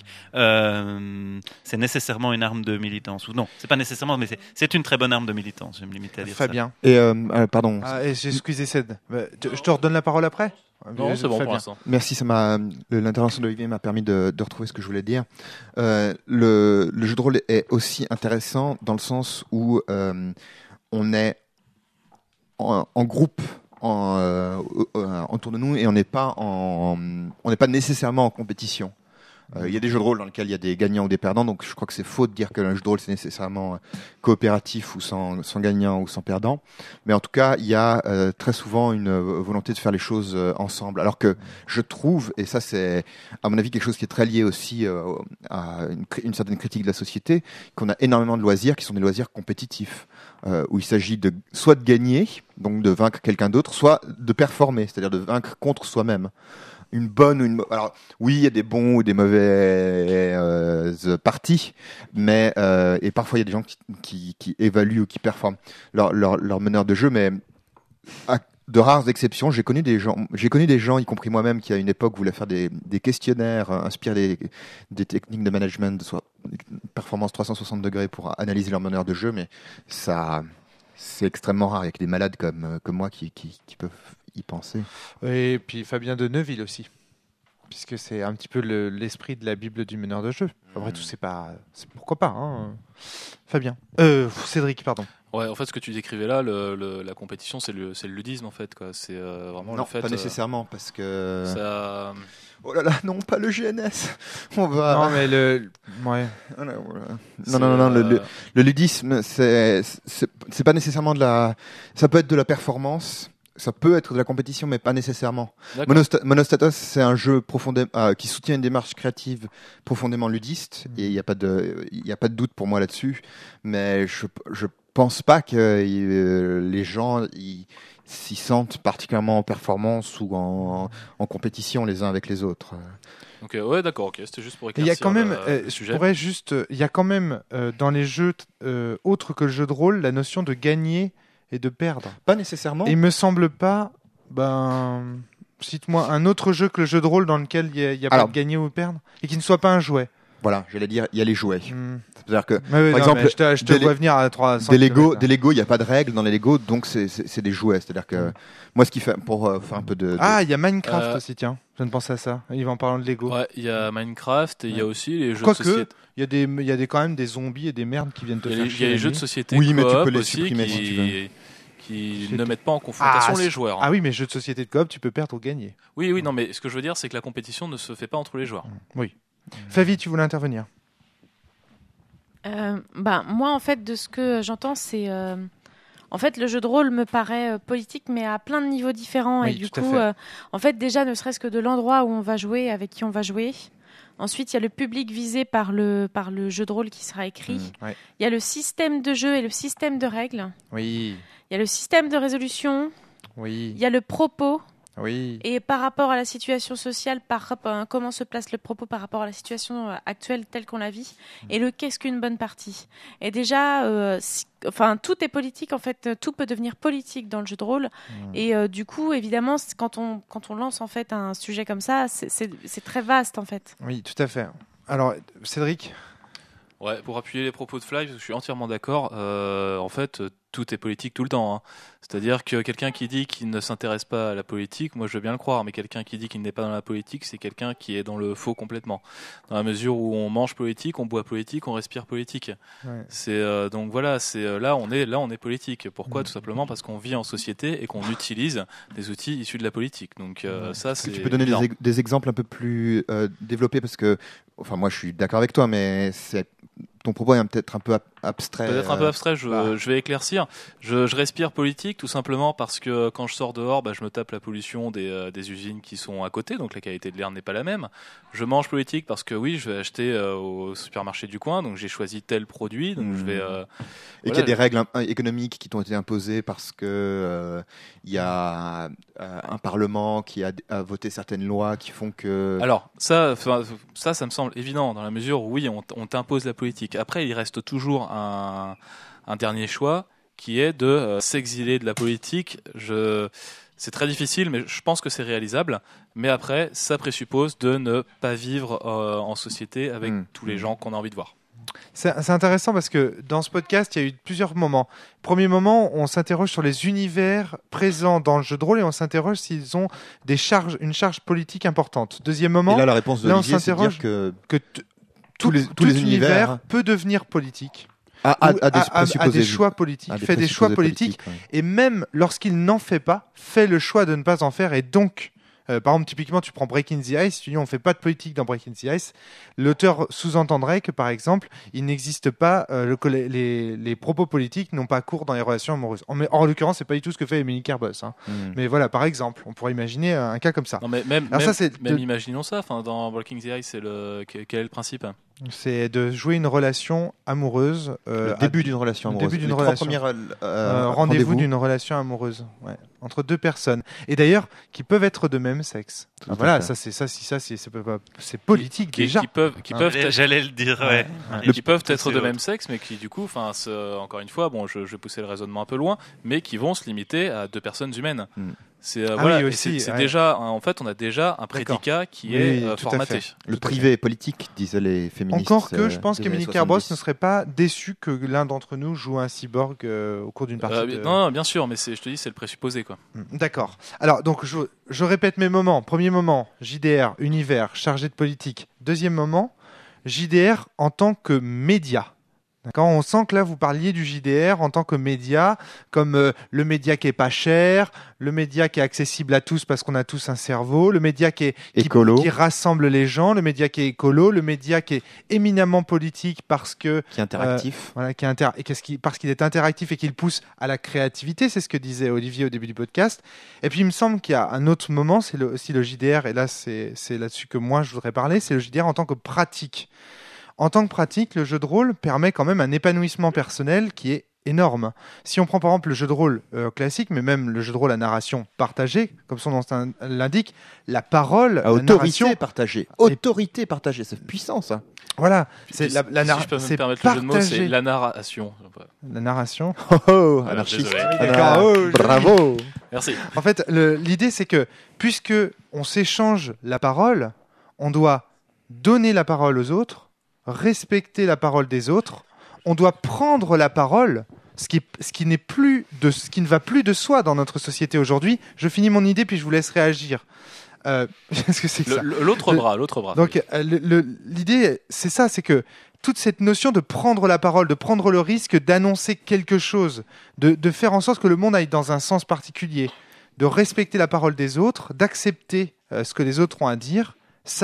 euh, c'est nécessairement une arme de militance. Ou non, c'est pas nécessairement, mais c'est, c'est une très bonne arme de militance. Je vais me limiter à dire Fabien. ça. Et euh, euh, pardon. Ah, et j'ai squeezé Ced. Je te redonne la parole après. Non, c'est bon pour l'instant. Merci, ça m'a l'intervention d'Olivier m'a permis de, de retrouver ce que je voulais dire. Euh, le, le jeu de rôle est aussi intéressant dans le sens où euh, on est en, en groupe en, euh, euh, autour de nous et on n'est pas en, on n'est pas nécessairement en compétition. Il euh, y a des jeux de rôle dans lesquels il y a des gagnants ou des perdants, donc je crois que c'est faux de dire que un jeu de rôle c'est nécessairement coopératif ou sans, sans gagnant ou sans perdant. Mais en tout cas, il y a euh, très souvent une volonté de faire les choses euh, ensemble. Alors que je trouve, et ça c'est à mon avis quelque chose qui est très lié aussi euh, à une, une certaine critique de la société, qu'on a énormément de loisirs qui sont des loisirs compétitifs, euh, où il s'agit de soit de gagner, donc de vaincre quelqu'un d'autre, soit de performer, c'est-à-dire de vaincre contre soi-même. Une bonne ou une mauvaise. Alors oui, il y a des bons ou des mauvais euh, parties, mais euh, et parfois il y a des gens qui, qui, qui évaluent ou qui performent leur, leur, leur meneur de jeu, mais à de rares exceptions, j'ai connu des gens, j'ai connu des gens, y compris moi-même, qui à une époque voulaient faire des, des questionnaires, euh, inspirer des, des techniques de management, soit performance trois cent soixante degrés pour analyser leur meneur de jeu, mais ça, c'est extrêmement rare. Il y a que des malades comme comme moi qui qui, qui peuvent y penser. Et puis Fabien de Neuville aussi, puisque c'est un petit peu le, l'esprit de la Bible du meneur de jeu. Après mmh. tout, c'est pas, c'est pourquoi pas, hein. Fabien, euh, Cédric, pardon. Ouais, en fait, ce que tu décrivais là, le, le, la compétition, c'est le, c'est le ludisme en fait, quoi. C'est euh, vraiment non, le fait. pas nécessairement, euh, parce que. Ça... Oh là là, non, pas le G N S. On va. Non, mais le, ouais. Non, non, non, non, le, le, le ludisme, c'est, c'est, c'est pas nécessairement de la. Ça peut être de la performance. Ça peut être de la compétition, mais pas nécessairement. Monosta- Monostatos, c'est un jeu profondément euh, qui soutient une démarche créative profondément ludiste, mmh. et il n'y a pas de, il y a pas de doute pour moi là-dessus. Mais je, je pense pas que euh, les gens ils, s'y sentent particulièrement en performance ou en, en compétition les uns avec les autres. Ok, ouais, d'accord, ok. C'était juste pour éclaircir. Il y a quand même, le, euh, le je sujet. pourrais juste, il y a quand même euh, dans les jeux euh, autres que le jeu de rôle, la notion de gagner et de perdre. Pas nécessairement. Et il me semble pas. Ben, cite-moi un autre jeu que le jeu de rôle dans lequel il y a, y a Alors, pas de gagner ou perdre et qui ne soit pas un jouet. Voilà, j'allais dire, il y a les jouets. Mmh. C'est-à-dire que, ouais, ouais, par non, exemple, je te, je te vois venir à trois cents des Lego, des Lego, il n'y a pas de règles dans les Lego, donc c'est, c'est, c'est des jouets. C'est-à-dire que mmh. moi, ce qui fait pour euh, faire un peu de, de... ah, il y a Minecraft euh... aussi, tiens. Je viens de penser à ça. Il va en parlant de Lego. Ouais, il y a Minecraft et il ouais. y a aussi les jeux Quoi de société. Que, il y a des, il y a des quand même des zombies et des merdes qui viennent te faire. Il y a les jeux de société. Oui, mais tu peux les aussi supprimer qui... si tu veux. qui ne mettent pas en confrontation ah, les joueurs. Hein. Ah oui, mais jeux de société de coop, tu peux perdre ou gagner. Oui, oui, non, mais ce que je veux dire, c'est que la compétition ne se fait pas entre les joueurs. Oui. Flavie, tu voulais intervenir? Euh, bah, moi, en fait, de ce que j'entends, c'est... Euh, en fait, le jeu de rôle me paraît euh, politique, mais à plein de niveaux différents. Oui, et du tout à coup, fait. euh, en fait, déjà, ne serait-ce que de l'endroit où on va jouer, avec qui on va jouer. Ensuite, il y a le public visé par le, par le jeu de rôle qui sera écrit. Mmh, ouais. Il y a le système de jeu et le système de règles. Oui, Il y a le système de résolution. oui, Il y a le propos. oui. Et par rapport à la situation sociale, par rapport à comment se place le propos par rapport à la situation euh, actuelle telle qu'on la vit, et le qu'est-ce qu'une bonne partie. Et déjà, euh, si- enfin, tout est politique, en fait, tout peut devenir politique dans le jeu de rôle. Mmh. Et euh, du coup, évidemment, c'est- quand on, quand on lance en fait un sujet comme ça, c'est- c'est c'est très vaste en fait. Oui, tout à fait. Alors, Cédric? Ouais, pour appuyer les propos de Fly, parce que je suis entièrement d'accord. Euh, en fait, euh, tout est politique tout le temps. Hein. C'est-à-dire que quelqu'un qui dit qu'il ne s'intéresse pas à la politique, moi je veux bien le croire, mais quelqu'un qui dit qu'il n'est pas dans la politique, c'est quelqu'un qui est dans le faux complètement. Dans la mesure où on mange politique, on boit politique, on respire politique. Ouais. C'est euh, donc voilà, c'est euh, là on est là on est politique. Pourquoi? Mhm. Tout simplement parce qu'on vit en société et qu'on utilise des outils issus de la politique. Donc euh, Ouais. ça Est-ce c'est. que tu peux donner des, évident. ex- des exemples un peu plus euh, développés parce que, enfin, moi, je suis d'accord avec toi, mais c'est ton propos est peut-être un peu ab- abstrait. Peut-être un peu abstrait, je, bah. je vais éclaircir. Je, je respire politique tout simplement parce que quand je sors dehors, bah, je me tape la pollution des, euh, des usines qui sont à côté, donc la qualité de l'air n'est pas la même. Je mange politique parce que oui, je vais acheter euh, au supermarché du coin, donc j'ai choisi tel produit, donc Mmh. je vais... euh, Et voilà, qu'il y a des je- règles euh, économiques qui t'ont été imposées parce que euh, il y a euh, un parlement qui a, a voté certaines lois qui font que. Alors, ça, enfin, ça, ça me semble évident dans la mesure où oui, on, t- on t'impose la politique. Après, il reste toujours un, un dernier choix qui est de euh, s'exiler de la politique. Je, c'est très difficile, mais je pense que c'est réalisable. Mais après, ça présuppose de ne pas vivre euh, en société avec Mmh. tous les gens qu'on a envie de voir. C'est c'est intéressant parce que dans ce podcast, il y a eu plusieurs moments. Premier moment, on s'interroge sur les univers présents dans le jeu de rôle et on s'interroge s'ils ont des charges, une charge politique importante. Deuxième moment, Et là, la réponse de là, on Olivier, c'est de dire s'interroge- que que t- tous tout, les- tous tout les univers univers, hein. peut devenir politique. à, à- Ou à des a- a- a présupposés- des choix politiques, à fait des choix présupposés politiques, ouais. et même lorsqu'il n'en fait pas, fait le choix de ne pas en faire, et donc, euh, par exemple, typiquement, tu prends Breaking the Ice, tu dis on fait pas de politique dans Breaking the Ice, l'auteur sous-entendrait que, par exemple, il n'existe pas, euh, le coll- les, les propos politiques n'ont pas cours dans les relations amoureuses. En, mais en l'occurrence, c'est pas du tout ce que fait Emily Kerbos. Hein. Mmh. Mais voilà, par exemple, on pourrait imaginer euh, un cas comme ça. Non, mais même, Alors même, ça, c'est même de- imaginons ça. Enfin, dans Breaking the Ice, c'est le quel quel est le principe? C'est de jouer une relation amoureuse. euh, Le à début d'une relation le amoureuse. début d'une Les trois relation. premières, euh, Euh, rendez-vous rendez-vous. d'une relation amoureuse, ouais, entre deux personnes, et d'ailleurs qui peuvent être de même sexe. Tout à Voilà, fait. ça c'est ça, si ça c'est c'est pas- c'est politique Qui, déjà. qui peuvent, qui Hein. peuvent J'allais- être- J'allais le dire, ouais. et qui peuvent C'est être de autre. même sexe, mais qui du coup, enfin, ce- encore une fois, bon, je, je vais pousser le raisonnement un peu loin, mais qui vont se limiter à deux personnes humaines. Mm. C'est euh, Ah voilà, oui, et aussi, c'est c'est ouais. déjà, hein, en fait, on a déjà un prédicat qui Oui, est oui, euh, tout à formaté. fait. Le Tout à privé est politique, disaient les féministes. Encore que euh, je pense des qu'Emily années Kerbos soixante-dix. ne serait pas déçue que l'un d'entre nous joue un cyborg euh, au cours d'une partie. Euh, de... Non, non, bien sûr, mais c'est, je te dis, c'est le présupposé, quoi. Mm, D'accord. Alors, donc, je, je répète mes moments. Premier moment, J D R, univers, chargé de politique. Deuxième moment, J D R en tant que média. D'accord, on sent que là, vous parliez du J D R en tant que média, comme euh, le média qui est pas cher, le média qui est accessible à tous parce qu'on a tous un cerveau, le média qui est qui, Écolo. qui rassemble les gens, le média qui est écolo, le média qui est éminemment politique parce que Qui est interactif. voilà, qui est inter- et qu'est-ce qui, parce qu'il est interactif et qu'il pousse à la créativité, c'est ce que disait Olivier au début du podcast. Et puis il me semble qu'il y a un autre moment, c'est le, aussi le J D R, et là c'est, c'est là-dessus que moi je voudrais parler, c'est le J D R en tant que pratique. En tant que pratique, le jeu de rôle permet quand même un épanouissement personnel qui est énorme. Si on prend par exemple le jeu de rôle euh, classique, mais même le jeu de rôle à narration partagée, comme son nom l'indique, la parole, à la autorité narration, partagée. Autorité partagée, c'est puissant ça. voilà, c'est Si- la, la si nar- je peux me c'est permettre le jeu de mots, c'est partagé. la narration. La narration. Oh oh, Voilà, anarchiste. désolé. D'accord, Ah, oh, joli. bravo. Merci. En fait, le- l'idée, c'est que puisque on s'échange la parole, on doit donner la parole aux autres, respecter la parole des autres. On doit prendre la parole, ce qui, ce qui n'est plus de, ce qui ne va plus de soi dans notre société aujourd'hui. Je finis mon idée, puis je vous laisse réagir. Euh, Qu'est-ce que c'est que Le- ça le- L'autre Le- bras, l'autre bras. Donc, euh, le- le- l'idée, c'est ça, c'est que toute cette notion de prendre la parole, de prendre le risque d'annoncer quelque chose, de, de faire en sorte que le monde aille dans un sens particulier, de respecter la parole des autres, d'accepter euh, ce que les autres ont à dire, ça,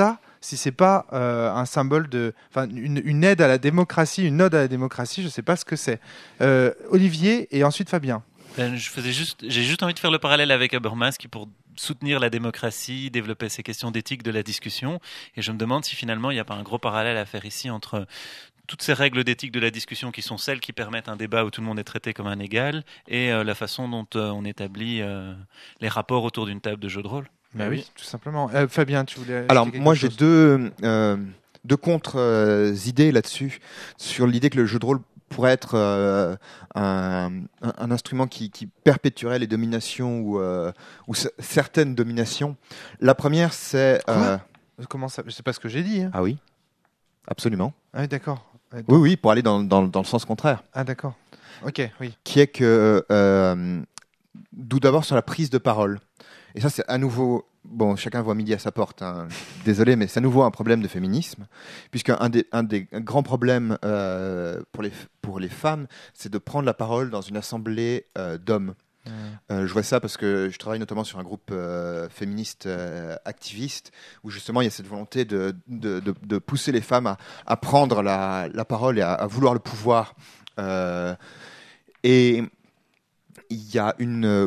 si c'est pas euh, un symbole de, enfin une, une aide à la démocratie, une ode à la démocratie. Je sais pas ce que c'est. Euh, Olivier et ensuite Fabien. Ben, je faisais juste, j'ai juste envie de faire le parallèle avec Habermas qui, pour soutenir la démocratie, développer ces questions d'éthique de la discussion. Et je me demande si finalement il n'y a pas un gros parallèle à faire ici entre toutes ces règles d'éthique de la discussion qui sont celles qui permettent un débat où tout le monde est traité comme un égal et euh, la façon dont euh, on établit euh, les rapports autour d'une table de jeu de rôle. Bah oui, tout simplement. Euh, Fabien, tu voulais. Alors ajouter moi quelque j'ai chose deux, euh, deux contre-idées là-dessus, sur l'idée que le jeu de rôle pourrait être euh, un, un, un instrument qui, qui perpétuerait les dominations ou, euh, ou c- certaines dominations. La première c'est... euh, Comment ça? C'est pas ce que j'ai dit. Hein. Ah oui, absolument. Ah oui, d'accord. Oui, oui, pour aller dans, dans, dans le sens contraire. Ah d'accord. Ok, oui. Qui est que... Euh, d'où d'abord sur la prise de parole. Et ça, c'est à nouveau, bon, chacun voit midi à sa porte, hein. Désolé, mais c'est à nouveau un problème de féminisme, puisque un des, un des grands problèmes euh, pour, les, pour les femmes, c'est de prendre la parole dans une assemblée euh, d'hommes. Mmh. Euh, je vois ça parce que je travaille notamment sur un groupe euh, féministe euh, activiste, où justement il y a cette volonté de, de, de, de pousser les femmes à, à prendre la, la parole et à, à vouloir le pouvoir. Euh, et il y a une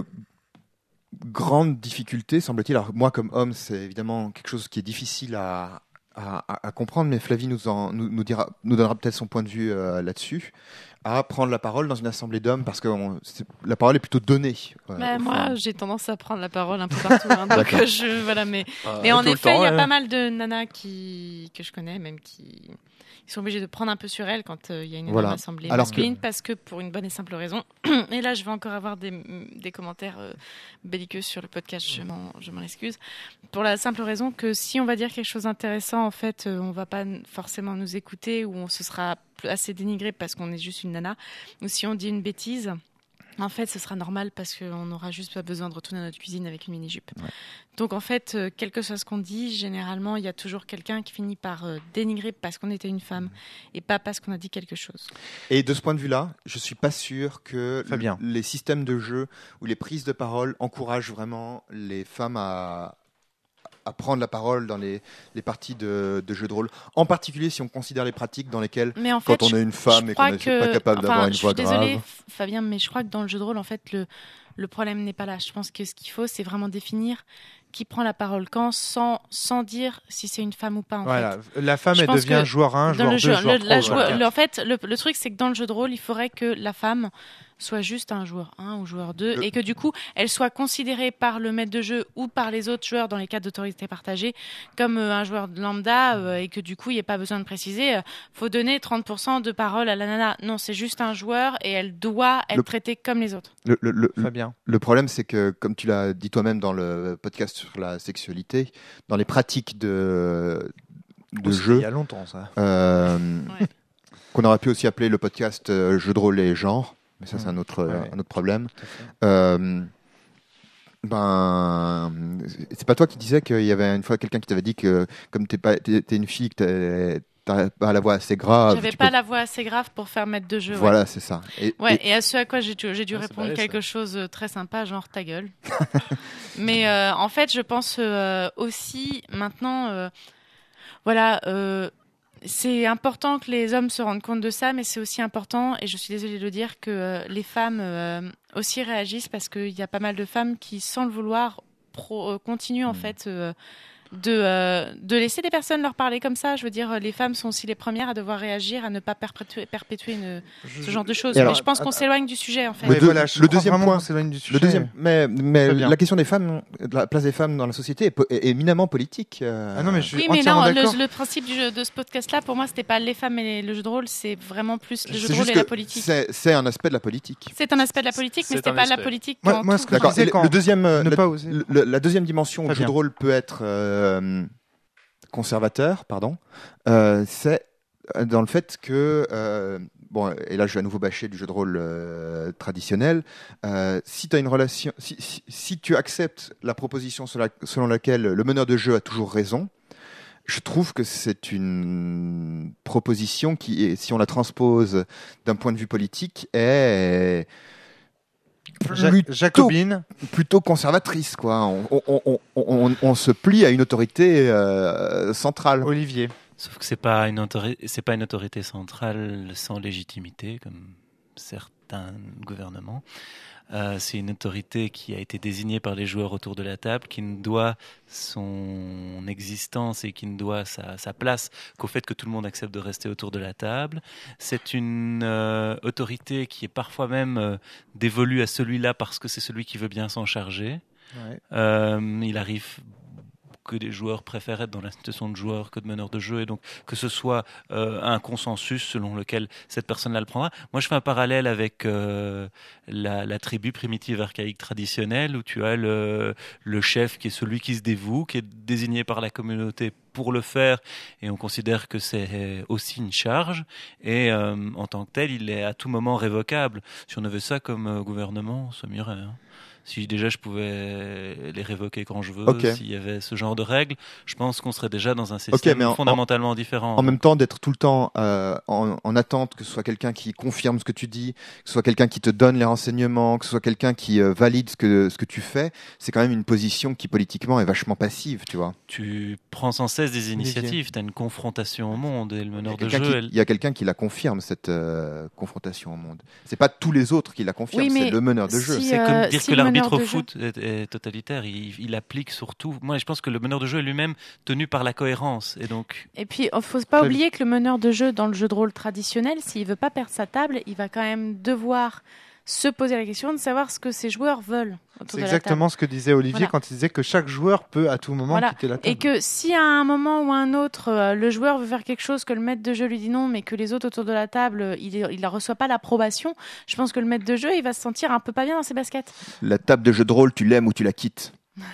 grande difficulté, semble-t-il. Alors moi, comme homme, c'est évidemment quelque chose qui est difficile à, à, à comprendre, mais Flavie nous, en, nous, nous, dira, nous donnera peut-être son point de vue euh, là-dessus, à prendre la parole dans une assemblée d'hommes, parce que on, la parole est plutôt donnée. Euh, bah, aux moi, femmes. j'ai tendance à prendre la parole un peu partout. Hein, donc euh, je, voilà, mais, Ah, mais en tout le effet, il temps, y a ouais. pas mal de nanas qui, que je connais, même qui ils sont obligés de prendre un peu sur elles quand euh, il y a une Voilà. énorme assemblée Alors masculine, que... parce que pour une bonne et simple raison. Et là, je vais encore avoir des, des commentaires euh, belliqueux sur le podcast, je m'en, je m'en excuse. Pour la simple raison que si on va dire quelque chose d'intéressant, en fait, euh, on va pas forcément nous écouter ou on se sera assez dénigré parce qu'on est juste une nana. Ou si on dit une bêtise, en fait, ce sera normal parce qu'on n'aura juste pas besoin de retourner à notre cuisine avec une mini-jupe. Ouais. Donc, en fait, euh, quel que soit ce qu'on dit, généralement, il y a toujours quelqu'un qui finit par euh, dénigrer parce qu'on était une femme et pas parce qu'on a dit quelque chose. Et de ce point de vue-là, je suis pas sûr que Fabien. les systèmes de jeu ou les prises de parole encouragent vraiment les femmes à à prendre la parole dans les, les parties de, de jeux de rôle, en particulier si on considère les pratiques dans lesquelles, mais en quand fait, on est une femme et qu'on n'est que... pas capable enfin, d'avoir une voix grave... Je suis désolée, grave. Fabien, mais je crois que dans le jeu de rôle, en fait, le, le problème n'est pas là. Je pense que ce qu'il faut, c'est vraiment définir qui prend la parole quand, sans, sans dire si c'est une femme ou pas. En voilà, fait. la femme, je elle devient joueur un, joueur deux, joueur le, la trois. joueur, le, en fait, le, le truc, c'est que dans le jeu de rôle, il faudrait que la femme soit juste un joueur un ou joueur deux le... et que du coup, elle soit considérée par le maître de jeu ou par les autres joueurs dans les cas d'autorité partagée comme euh, un joueur lambda euh, et que du coup, il n'y ait pas besoin de préciser euh, faut donner trente pour cent de parole à la nana. Non, c'est juste un joueur et elle doit être le... traitée comme les autres. Le, le, le, Fabien. Le problème, c'est que, comme tu l'as dit toi-même dans le podcast sur la sexualité, dans les pratiques de, de aussi, jeu, il y a longtemps ça, euh, ouais. qu'on aurait pu aussi appeler le podcast euh, jeu de rôle et genre, mais ça, mmh. c'est un autre, ouais, euh, ouais. un autre problème. Euh, ben, c'est pas toi qui disais qu'il y avait une fois quelqu'un qui t'avait dit que, comme t'es pas, t'es, t'es une fille, que t'es, t'as pas la voix assez grave. J'avais pas peux... la voix assez grave pour faire maître de jeu. Voilà, ouais. c'est ça. Et, ouais, et... et à ce à quoi j'ai dû, j'ai dû ah, répondre balai, quelque ça. chose de très sympa, genre ta gueule. Mais euh, en fait, je pense euh, aussi maintenant, euh, voilà, euh, c'est important que les hommes se rendent compte de ça, mais c'est aussi important, et je suis désolée de le dire, que euh, les femmes euh, aussi réagissent parce qu'il y a pas mal de femmes qui, sans le vouloir, pro, euh, continuent en mmh. fait. Euh, De, euh, de laisser des personnes leur parler comme ça. Je veux dire, les femmes sont aussi les premières à devoir réagir, à ne pas perpétuer, perpétuer une, je, ce genre de choses. Alors, mais je pense qu'on s'éloigne du sujet, en fait. Le, ouais, deux, voilà, le deuxième point, s'éloigne du sujet. Le deuxième, mais, mais la question des femmes, de la place des femmes dans la société est, est éminemment politique. Euh... Ah non, mais je suis oui, mais entièrement non, d'accord. Le, le principe du jeu, de ce podcast-là, pour moi, c'était pas les femmes et le jeu de rôle, c'est vraiment plus le jeu de rôle et la politique. C'est, c'est un aspect de la politique. C'est un aspect de la politique, mais c'était pas aspect. la politique. Moi, moi ce que d'accord. je disais quand le deuxième, ne la, pas oser. Le, la deuxième dimension où le jeu de rôle peut être euh, conservateur, pardon, euh, c'est dans le fait que, euh, bon, et là je vais à nouveau bâcher du jeu de rôle euh, traditionnel, euh, si, t'as une relation, si, si, si tu acceptes la proposition selon, la, selon laquelle le meneur de jeu a toujours raison, je trouve que c'est une proposition qui, si on la transpose d'un point de vue politique, est plutôt, jacobine, plutôt conservatrice, quoi. On, on, on, on, on se plie à une autorité euh, centrale. Olivier. Sauf que c'est pas une autorité, c'est pas une autorité centrale sans légitimité, comme certains gouvernements. Euh, c'est une autorité qui a été désignée par les joueurs autour de la table, qui ne doit son existence et qui ne doit sa, sa place qu'au fait que tout le monde accepte de rester autour de la table. C'est une euh, autorité qui est parfois même euh, dévolue à celui-là parce que c'est celui qui veut bien s'en charger. Ouais. Euh, il arrive que des joueurs préfèrent être dans la situation de joueur que de meneur de jeu, et donc que ce soit euh, un consensus selon lequel cette personne-là le prendra. Moi, je fais un parallèle avec euh, la, la tribu primitive archaïque traditionnelle, où tu as le, le chef qui est celui qui se dévoue, qui est désigné par la communauté pour le faire, et on considère que c'est aussi une charge, et euh, en tant que tel, il est à tout moment révocable. Si on avait ça comme euh, gouvernement, ça m'irait, hein. Si déjà je pouvais les révoquer quand je veux, okay. S'il y avait ce genre de règles, je pense qu'on serait déjà dans un système okay, fondamentalement en, différent. En même temps, d'être tout le temps euh, en, en attente que ce soit quelqu'un qui confirme ce que tu dis, que ce soit quelqu'un qui te donne les renseignements, que ce soit quelqu'un qui euh, valide ce que, ce que tu fais, c'est quand même une position qui politiquement est vachement passive, tu vois. Tu prends sans cesse des initiatives, tu as une confrontation au monde, et le meneur de jeu... Qui, elle... Il y a quelqu'un qui la confirme, cette euh, confrontation au monde. C'est pas tous les autres qui la confirment, oui, c'est le meneur de si, jeu. C'est euh, comme dire si que l'arbitre au foot est, est totalitaire, il, il applique surtout. Moi, je pense que le meneur de jeu est lui-même tenu par la cohérence, et donc. Et puis, il faut pas oublier que le meneur de jeu dans le jeu de rôle traditionnel, s'il veut pas perdre sa table, il va quand même devoir se poser la question de savoir ce que ses joueurs veulent. C'est exactement ce que disait Olivier voilà. quand il disait que chaque joueur peut à tout moment voilà. quitter la table. Et que si à un moment ou à un autre, euh, le joueur veut faire quelque chose, que le maître de jeu lui dit non, mais que les autres autour de la table, il ne reçoit pas l'approbation, je pense que le maître de jeu, il va se sentir un peu pas bien dans ses baskets. La table de jeu de rôle, tu l'aimes ou tu la quittes.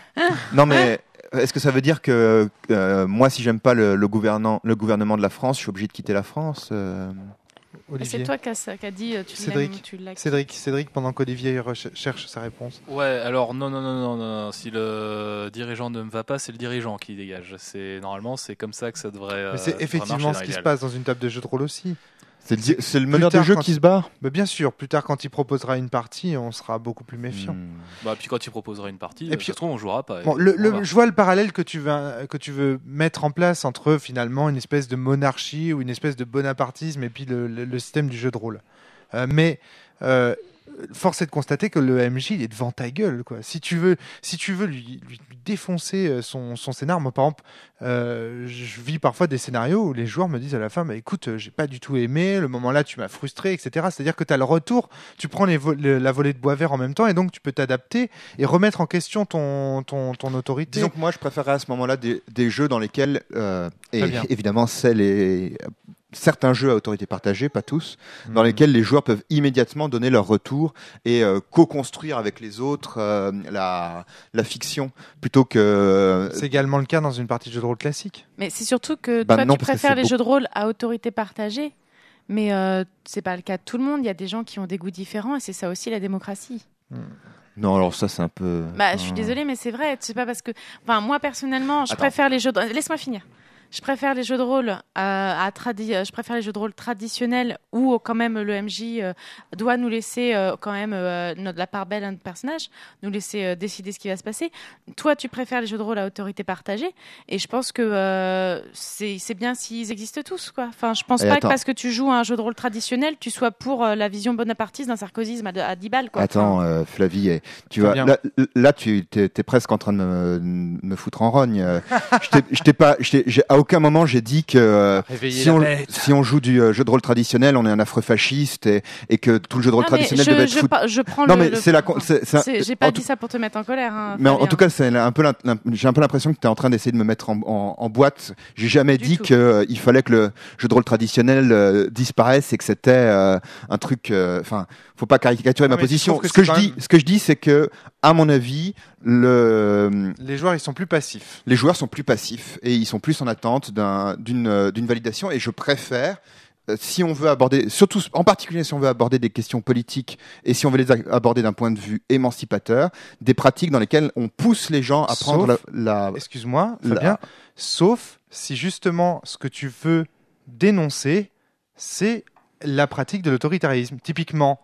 Non mais... Est-ce que ça veut dire que euh, moi, si j'aime pas le, le, gouvernant, le gouvernement de la France, je suis obligé de quitter la France euh... Olivier. C'est toi qui as, qui as dit tu Cédric, tu l'as Cédric, Cédric, pendant qu'Olivier cherche sa réponse. Ouais, alors non, non, non, non, non. Si le dirigeant ne me va pas, c'est le dirigeant qui dégage. C'est normalement, c'est comme ça que ça devrait. Mais c'est euh, effectivement ce qui se passe dans une table de jeu de rôle aussi. C'est le, c'est le meneur de jeu qui se barre. Bah bien sûr, plus tard quand il proposera une partie, on sera beaucoup plus méfiant. Mmh. Bah puis quand il proposera une partie, et puis ça se trouve, on jouera pas. Bon, le, le, je vois le parallèle que tu veux que tu veux mettre en place entre finalement une espèce de monarchie ou une espèce de bonapartisme et puis le, le, le système du jeu de rôle. Euh, mais euh, force est de constater que le M J il est devant ta gueule, quoi. Si tu veux, si tu veux lui, lui défoncer son, son scénar, moi par exemple, euh, je vis parfois des scénarios où les joueurs me disent à la fin, bah, écoute, j'ai pas du tout aimé, le moment là tu m'as frustré, et cetera. C'est-à-dire que tu as le retour, tu prends les vo- le, la volée de bois vert en même temps, et donc tu peux t'adapter et remettre en question ton, ton, ton autorité. Disons que moi je préférerais à ce moment-là des, des jeux dans lesquels, euh, et évidemment c'est les... certains jeux à autorité partagée, pas tous, mmh. dans lesquels les joueurs peuvent immédiatement donner leur retour et euh, co-construire avec les autres euh, la, la fiction, plutôt que... C'est également le cas dans une partie de jeu de rôle classique. Mais c'est surtout que bah toi, non, tu préfères les beau... jeux de rôle à autorité partagée, mais euh, c'est pas le cas de tout le monde. Il y a des gens qui ont des goûts différents, et c'est ça aussi la démocratie. Mmh. Non, alors ça, c'est un peu... Bah, je suis désolée, mais c'est vrai. C'est pas parce que... Enfin, moi, personnellement, je Attends. préfère les jeux de... Laisse-moi finir. Je préfère les jeux de rôle euh, à tradi- je préfère les jeux de rôle traditionnels où quand même le M J euh, doit nous laisser euh, quand même euh, notre, la part belle à notre personnage, nous laisser euh, décider ce qui va se passer. Toi, tu préfères les jeux de rôle à autorité partagée, et je pense que euh, c'est, c'est bien s'ils existent tous, quoi. Enfin, je pense et pas attends. que parce que tu joues à un jeu de rôle traditionnel, tu sois pour euh, la vision bonapartiste d'un sarkozysme à, à dix balles, quoi. Attends, enfin, euh, Flavie, tu vois, là, là, tu t'es, t'es presque en train de me, me foutre en rogne. je t'ai, je t'ai pas, je t'ai, j'ai, à aucun moment j'ai dit que euh, si, on, si on joue du euh, jeu de rôle traditionnel, on est un affreux fasciste et, et que tout le jeu de rôle non, traditionnel je, devait être je, foot... je prends non le, mais le... c'est la c'est, c'est, c'est, j'ai pas dit tout... ça pour te mettre en colère. Hein, mais en, en tout cas, c'est un peu j'ai un peu l'impression que tu es en train d'essayer de me mettre en, en, en boîte. J'ai jamais du dit qu'il euh, fallait que le jeu de rôle traditionnel euh, disparaisse et que c'était euh, un truc. Enfin, euh, faut pas caricaturer non, ma position. Que ce que je dis, même... ce que je dis, c'est que, à mon avis, le les joueurs ils sont plus passifs. Les joueurs sont plus passifs et ils sont plus en attente d'un, d'une d'une validation. Et je préfère, euh, si on veut aborder, surtout en particulier si on veut aborder des questions politiques et si on veut les aborder d'un point de vue émancipateur, des pratiques dans lesquelles on pousse les gens à sauf, prendre la, la excuse-moi, Fabien, la... sauf si justement ce que tu veux dénoncer, c'est la pratique de l'autoritarisme. Typiquement,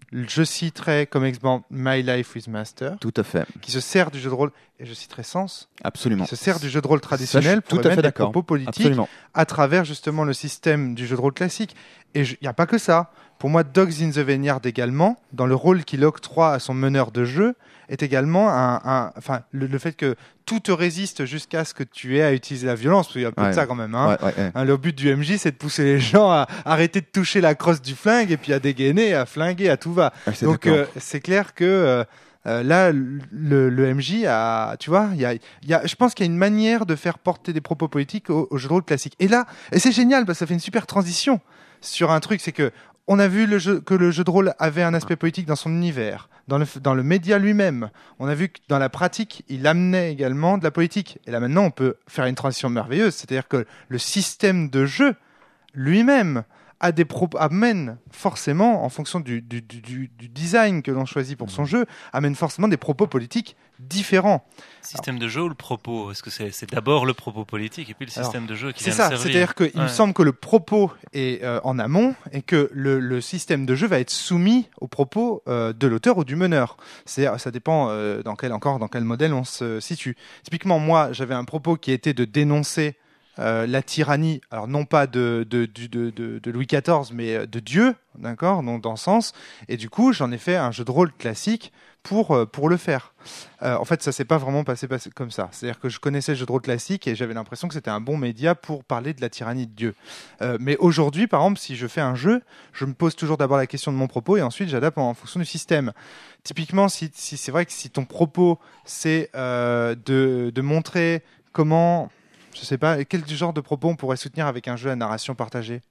Je citerai comme exemple My Life with Master, Tout à fait. qui se sert du jeu de rôle, et je citerai Sens, Absolument. qui se sert du jeu de rôle traditionnel Ça, je suis pour tout à fait émettre des d'accord. propos politiques Absolument. à travers justement le système du jeu de rôle classique. Et il n'y a pas que ça. Pour moi, Dogs in the Vineyard également, dans le rôle qu'il octroie à son meneur de jeu, est également un, un- enfin, le, le fait que tout te résiste jusqu'à ce que tu aies à utiliser la violence, parce qu'il y a un peu Ouais. de ça quand même. Hein. Ouais, ouais, ouais. Hein, le but du M J, c'est de pousser les gens à arrêter de toucher la crosse du flingue et puis à dégainer, à flinguer, à tout va. Ah, c'est Donc d'accord. euh, c'est clair que euh, euh, là, le, le M J a, tu vois, il y a, il y a, je pense qu'il y a une manière de faire porter des propos politiques au, au jeu de rôle classique. Et là, et c'est génial parce que ça fait une super transition sur un truc, c'est que on a vu le jeu, que le jeu de rôle avait un aspect politique dans son univers, dans le, dans le média lui-même. On a vu que dans la pratique, il amenait également de la politique. Et là maintenant, on peut faire une transition merveilleuse, c'est-à-dire que le système de jeu lui-même a des pro- amène forcément, en fonction du, du, du, du design que l'on choisit pour son jeu, amène forcément des propos politiques différents. Système de jeu ou le propos? Est-ce que c'est c'est d'abord le propos politique et puis le Alors, système de jeu qui C'est vient ça, le servir? c'est-à-dire qu'il me Ouais. semble que le propos est euh, en amont et que le, le système de jeu va être soumis aux propos euh, de l'auteur ou du meneur. C'est, ça dépend euh, dans quel, encore dans quel modèle on se situe. Typiquement, moi, j'avais un propos qui était de dénoncer euh, la tyrannie, alors non pas de, de, de, de, de, de Louis quatorze, mais de Dieu, d'accord, donc dans ce sens. Et du coup, j'en ai fait un jeu de rôle classique pour, euh, pour le faire. Euh, en fait, ça s'est pas vraiment passé, passé comme ça. C'est-à-dire que je connaissais le jeu de rôle classique et j'avais l'impression que c'était un bon média pour parler de la tyrannie de Dieu. Euh, mais aujourd'hui, par exemple, si je fais un jeu, je me pose toujours d'abord la question de mon propos et ensuite j'adapte en fonction du système. Typiquement, si, si c'est vrai que si ton propos c'est euh, de, de montrer comment, je sais pas, quel genre de propos on pourrait soutenir avec un jeu à narration partagée.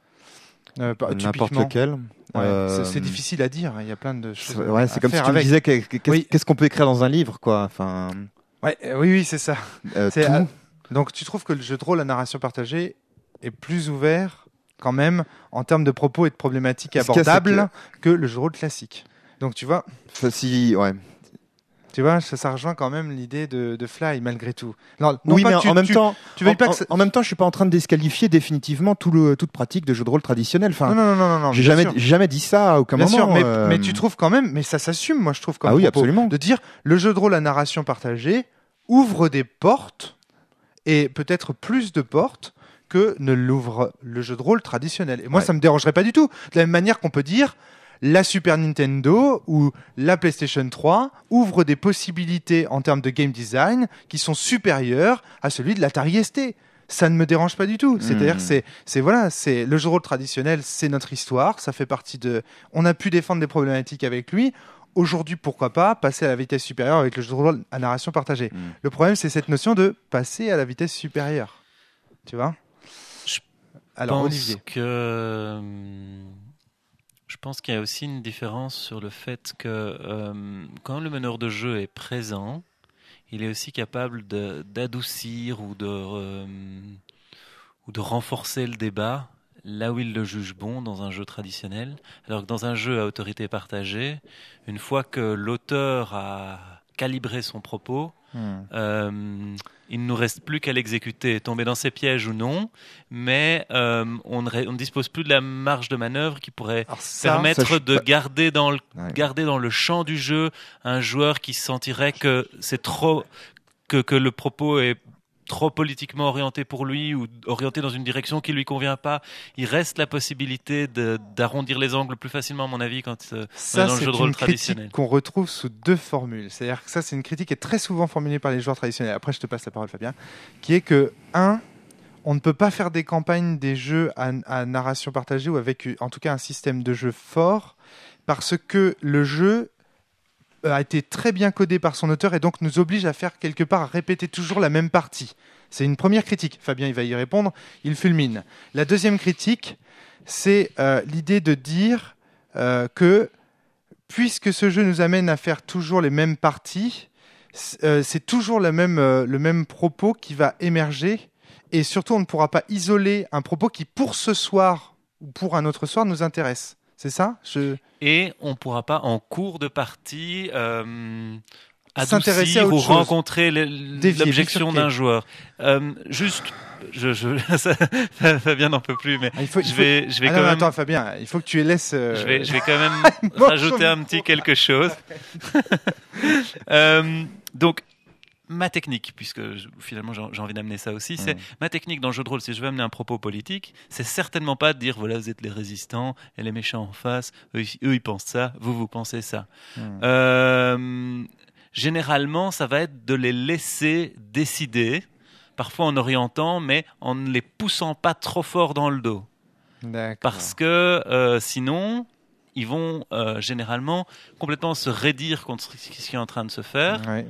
Euh, bah, N'importe typiquement. lequel. Ouais, Euh, c'est, c'est difficile à dire. Il y a plein de C'est- choses. Ouais, à c'est comme si faire tu me avec. disais que- que- qu'est-ce Oui. qu'est-ce qu'on peut écrire dans un livre, quoi. Enfin, Ouais, euh, oui, oui, c'est ça. euh, C'est, tout. euh, donc tu trouves que le jeu de rôle à narration partagée est plus ouvert quand même en termes de propos et de problématiques Ce qu'il y a, c'est abordables que... le jeu de rôle classique. Donc tu vois, Enfin, si, ouais. tu vois, ça, ça rejoint quand même l'idée de, de Fly malgré tout. Non, non Oui, pas mais que tu- en même tu- temps, tu veuilles en, pas que en- ça- en même temps, je suis pas en train de désqualifier définitivement tout le, toute pratique de jeu de rôle traditionnel. Enfin, non, non, non, non, non, j'ai bien jamais, sûr. j'ai jamais dit ça à aucun Bien moment. sûr, mais, euh, mais tu trouves quand même, mais ça s'assume, moi je trouve comme Ah oui, propos, absolument. de dire le jeu de rôle à narration partagée ouvre des portes et peut-être plus de portes que ne l'ouvre le jeu de rôle traditionnel. Et moi, Ouais. ça me dérangerait pas du tout. De la même manière qu'on peut dire la Super Nintendo ou la PlayStation trois ouvre des possibilités en termes de game design qui sont supérieures à celui de l'Atari S T. Ça ne me dérange pas du tout. C'est-à-dire, Hmm. c'est, c'est voilà, c'est le jeu de rôle traditionnel, c'est notre histoire, ça fait partie de. On a pu défendre des problématiques avec lui. Aujourd'hui, pourquoi pas passer à la vitesse supérieure avec le jeu de rôle à narration partagée. Hmm. Le problème, c'est cette notion de passer à la vitesse supérieure. Tu vois Je Alors, pense Olivier. que hum, je pense qu'il y a aussi une différence sur le fait que hum, quand le meneur de jeu est présent, il est aussi capable de- d'adoucir ou de hum, ou de renforcer le débat là où il le juge bon dans un jeu traditionnel. Alors que dans un jeu à autorité partagée, une fois que l'auteur a calibré son propos, Hmm. euh, il ne nous reste plus qu'à l'exécuter, tomber dans ses pièges ou non, mais euh, on ne ré- on ne dispose plus de la marge de manœuvre qui pourrait Alors, ça, permettre ça, je- de garder dans, le, Ouais. garder dans le champ du jeu un joueur qui sentirait que c'est trop, que, que le propos est trop politiquement orienté pour lui ou orienté dans une direction qui lui convient pas. Il reste la possibilité de- d'arrondir les angles plus facilement, à mon avis, quand euh, on est Ça, dans le c'est jeu de rôle une traditionnel. critique qu'on retrouve sous deux formules. C'est-à-dire que ça, c'est une critique qui est très souvent formulée par les joueurs traditionnels. Après, je te passe la parole, Fabien. Qui est que, un, on ne peut pas faire des campagnes, des jeux à, à narration partagée ou avec, en tout cas, un système de jeu fort, parce que le jeu a été très bien codé par son auteur et donc nous oblige à faire quelque part à répéter toujours la même partie. C'est une première critique. Fabien, il va y répondre. Il fulmine. La deuxième critique, c'est euh, l'idée de dire euh, que puisque ce jeu nous amène à faire toujours les mêmes parties, c- euh, c'est toujours la même, euh, le même propos qui va émerger et surtout on ne pourra pas isoler un propos qui pour ce soir ou pour un autre soir nous intéresse. C'est ça Je... Et on ne pourra pas, en cours de partie, euh, s'intéresser à adoucir autre ou chose. rencontrer les- Dévier, l'objection bifurquer. d'un joueur. Euh, juste, je, je, ça, Fabien n'en peut plus, mais Ah, il faut, il je faut- vais, je vais Ah quand non, mais même, attends, Fabien, il faut que tu les laisses. euh, je vais, je vais quand même Bon, rajouter je- un petit quelque chose. Euh, donc, ma technique, puisque je- finalement j'ai j'ai envie d'amener ça aussi, c'est Mm. ma technique dans le jeu de rôle. Si je veux amener un propos politique, c'est certainement pas de dire voilà, vous êtes les résistants et les méchants en face, eux, ils- eux ils pensent ça, vous vous pensez ça. Hmm. Euh, généralement, ça va être de les laisser décider, parfois en orientant, mais en ne les poussant pas trop fort dans le dos. D'accord. Parce que euh, sinon, ils vont euh, généralement complètement se raidir contre ce qui est en train de se faire. Ouais.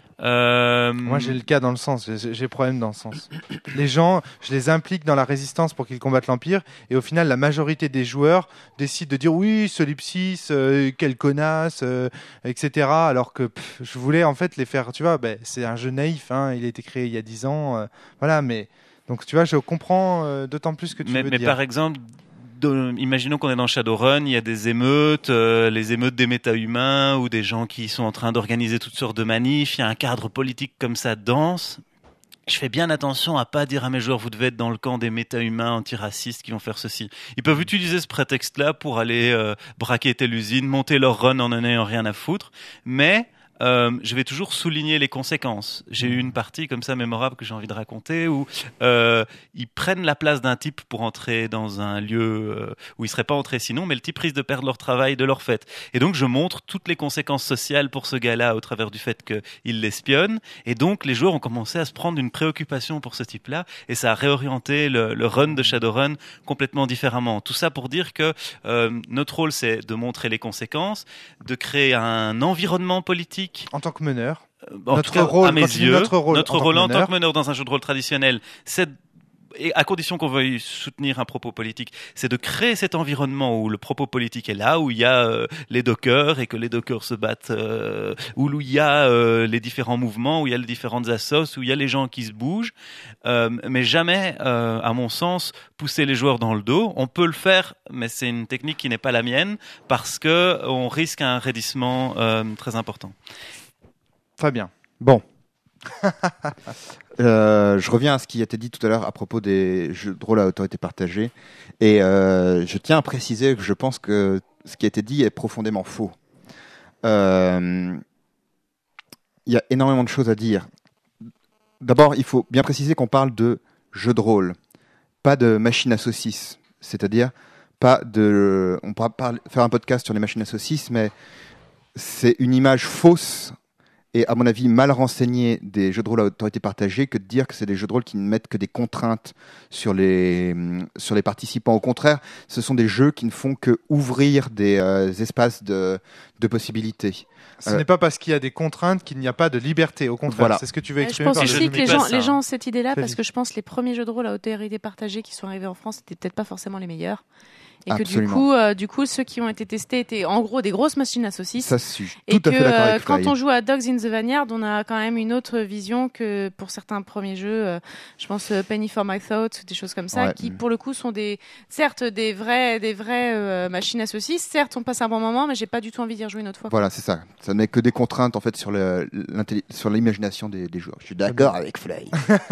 Euh, Moi, j'ai le cas dans le sens. J'ai j'ai problème dans le sens. Les gens, je les implique dans la résistance pour qu'ils combattent l'Empire, et au final, la majorité des joueurs décident de dire oui, Solipsis, euh, quel connasse, euh, et cetera. Alors que pff, je voulais en fait les faire. Tu vois, ben, c'est un jeu naïf. Hein, il a été créé il y a dix ans. euh, voilà, mais donc tu vois, je comprends euh, d'autant plus ce que tu mais, veux mais dire. par exemple, de- imaginons qu'on est dans Shadowrun, il y a des émeutes, euh, les émeutes des méta-humains ou des gens qui sont en train d'organiser toutes sortes de manifs, il y a un cadre politique comme ça dense. Je fais bien attention à pas dire à mes joueurs vous devez être dans le camp des méta-humains antiracistes qui vont faire ceci. Ils peuvent utiliser ce prétexte-là pour aller euh, braquer telle usine, monter leur run en en ayant rien à foutre, mais euh, je vais toujours souligner les conséquences. J'ai eu une partie comme ça mémorable que j'ai envie de raconter où euh, ils prennent la place d'un type pour entrer dans un lieu euh, où ils seraient pas entrés sinon, mais le type risque de perdre leur travail, de leur fête. Et donc je montre toutes les conséquences sociales pour ce gars-là au travers du fait qu'il l'espionne. Et donc les joueurs ont commencé à se prendre une préoccupation pour ce type-là, et ça a réorienté le, le run de Shadowrun complètement différemment. Tout ça pour dire que euh, notre rôle, c'est de montrer les conséquences, de créer un environnement politique. En tant que meneur, En Notre tout cas, rôle, à mes quand tu dis yeux, notre rôle en tant que rôle en meneur. tant que meneur dans un jeu de rôle traditionnel, c'est et à condition qu'on veuille soutenir un propos politique, c'est de créer cet environnement où le propos politique est là, où il y a euh, les dockers et que les dockers se battent, euh, où il y a euh, les différents mouvements, où il y a les différentes assos, où il y a les gens qui se bougent, euh, mais jamais, euh, à mon sens, pousser les joueurs dans le dos. On peut le faire, mais c'est une technique qui n'est pas la mienne parce que on risque un raidissement euh, très important. Fabien. Bon. Euh, je reviens à ce qui a été dit tout à l'heure à propos des jeux de rôle à autorité partagée. Et euh, je tiens à préciser que je pense que ce qui a été dit est profondément faux. Euh, Il y a énormément de choses à dire. D'abord, il faut bien préciser qu'on parle de jeu de rôle, pas de machine à saucisses. C'est-à-dire, pas de. On pourra pas faire un podcast sur les machines à saucisses, mais c'est une image fausse et, à mon avis, mal renseignée des jeux de rôle à autorité partagée que de dire que c'est des jeux de rôle qui ne mettent que des contraintes sur les, sur les participants. Au contraire, ce sont des jeux qui ne font que ouvrir des euh, espaces de, de possibilités. Ce Euh, n'est pas parce qu'il y a des contraintes qu'il n'y a pas de liberté. Au contraire, Voilà. c'est ce que tu veux Je exprimer pense par le le aussi jeu que de les gens, place, les hein. gens ont cette idée-là parce Vas-y. que je pense que les premiers jeux de rôle à autorité partagée qui sont arrivés en France, c'était peut-être pas forcément les meilleurs. Et que du Absolument. coup, euh, du coup, ceux qui ont été testés étaient en gros des grosses machines à saucisses. Ça, je suis Et tout à que fait d'accord euh, avec quand Fly. on joue à Dogs in the Vineyard, on a quand même une autre vision que pour certains premiers jeux. euh, je pense euh, Penny for My Thoughts, des choses comme ça, Ouais. qui pour le coup sont des, certes des vrais, des vraies euh, machines à saucisses. Certes, on passe un bon moment, mais j'ai pas du tout envie d'y rejouer une autre fois. Voilà, c'est ça. Ça n'est que des contraintes en fait sur le- l'intelli- sur l'imagination des, des joueurs. Je suis d'accord avec Fly.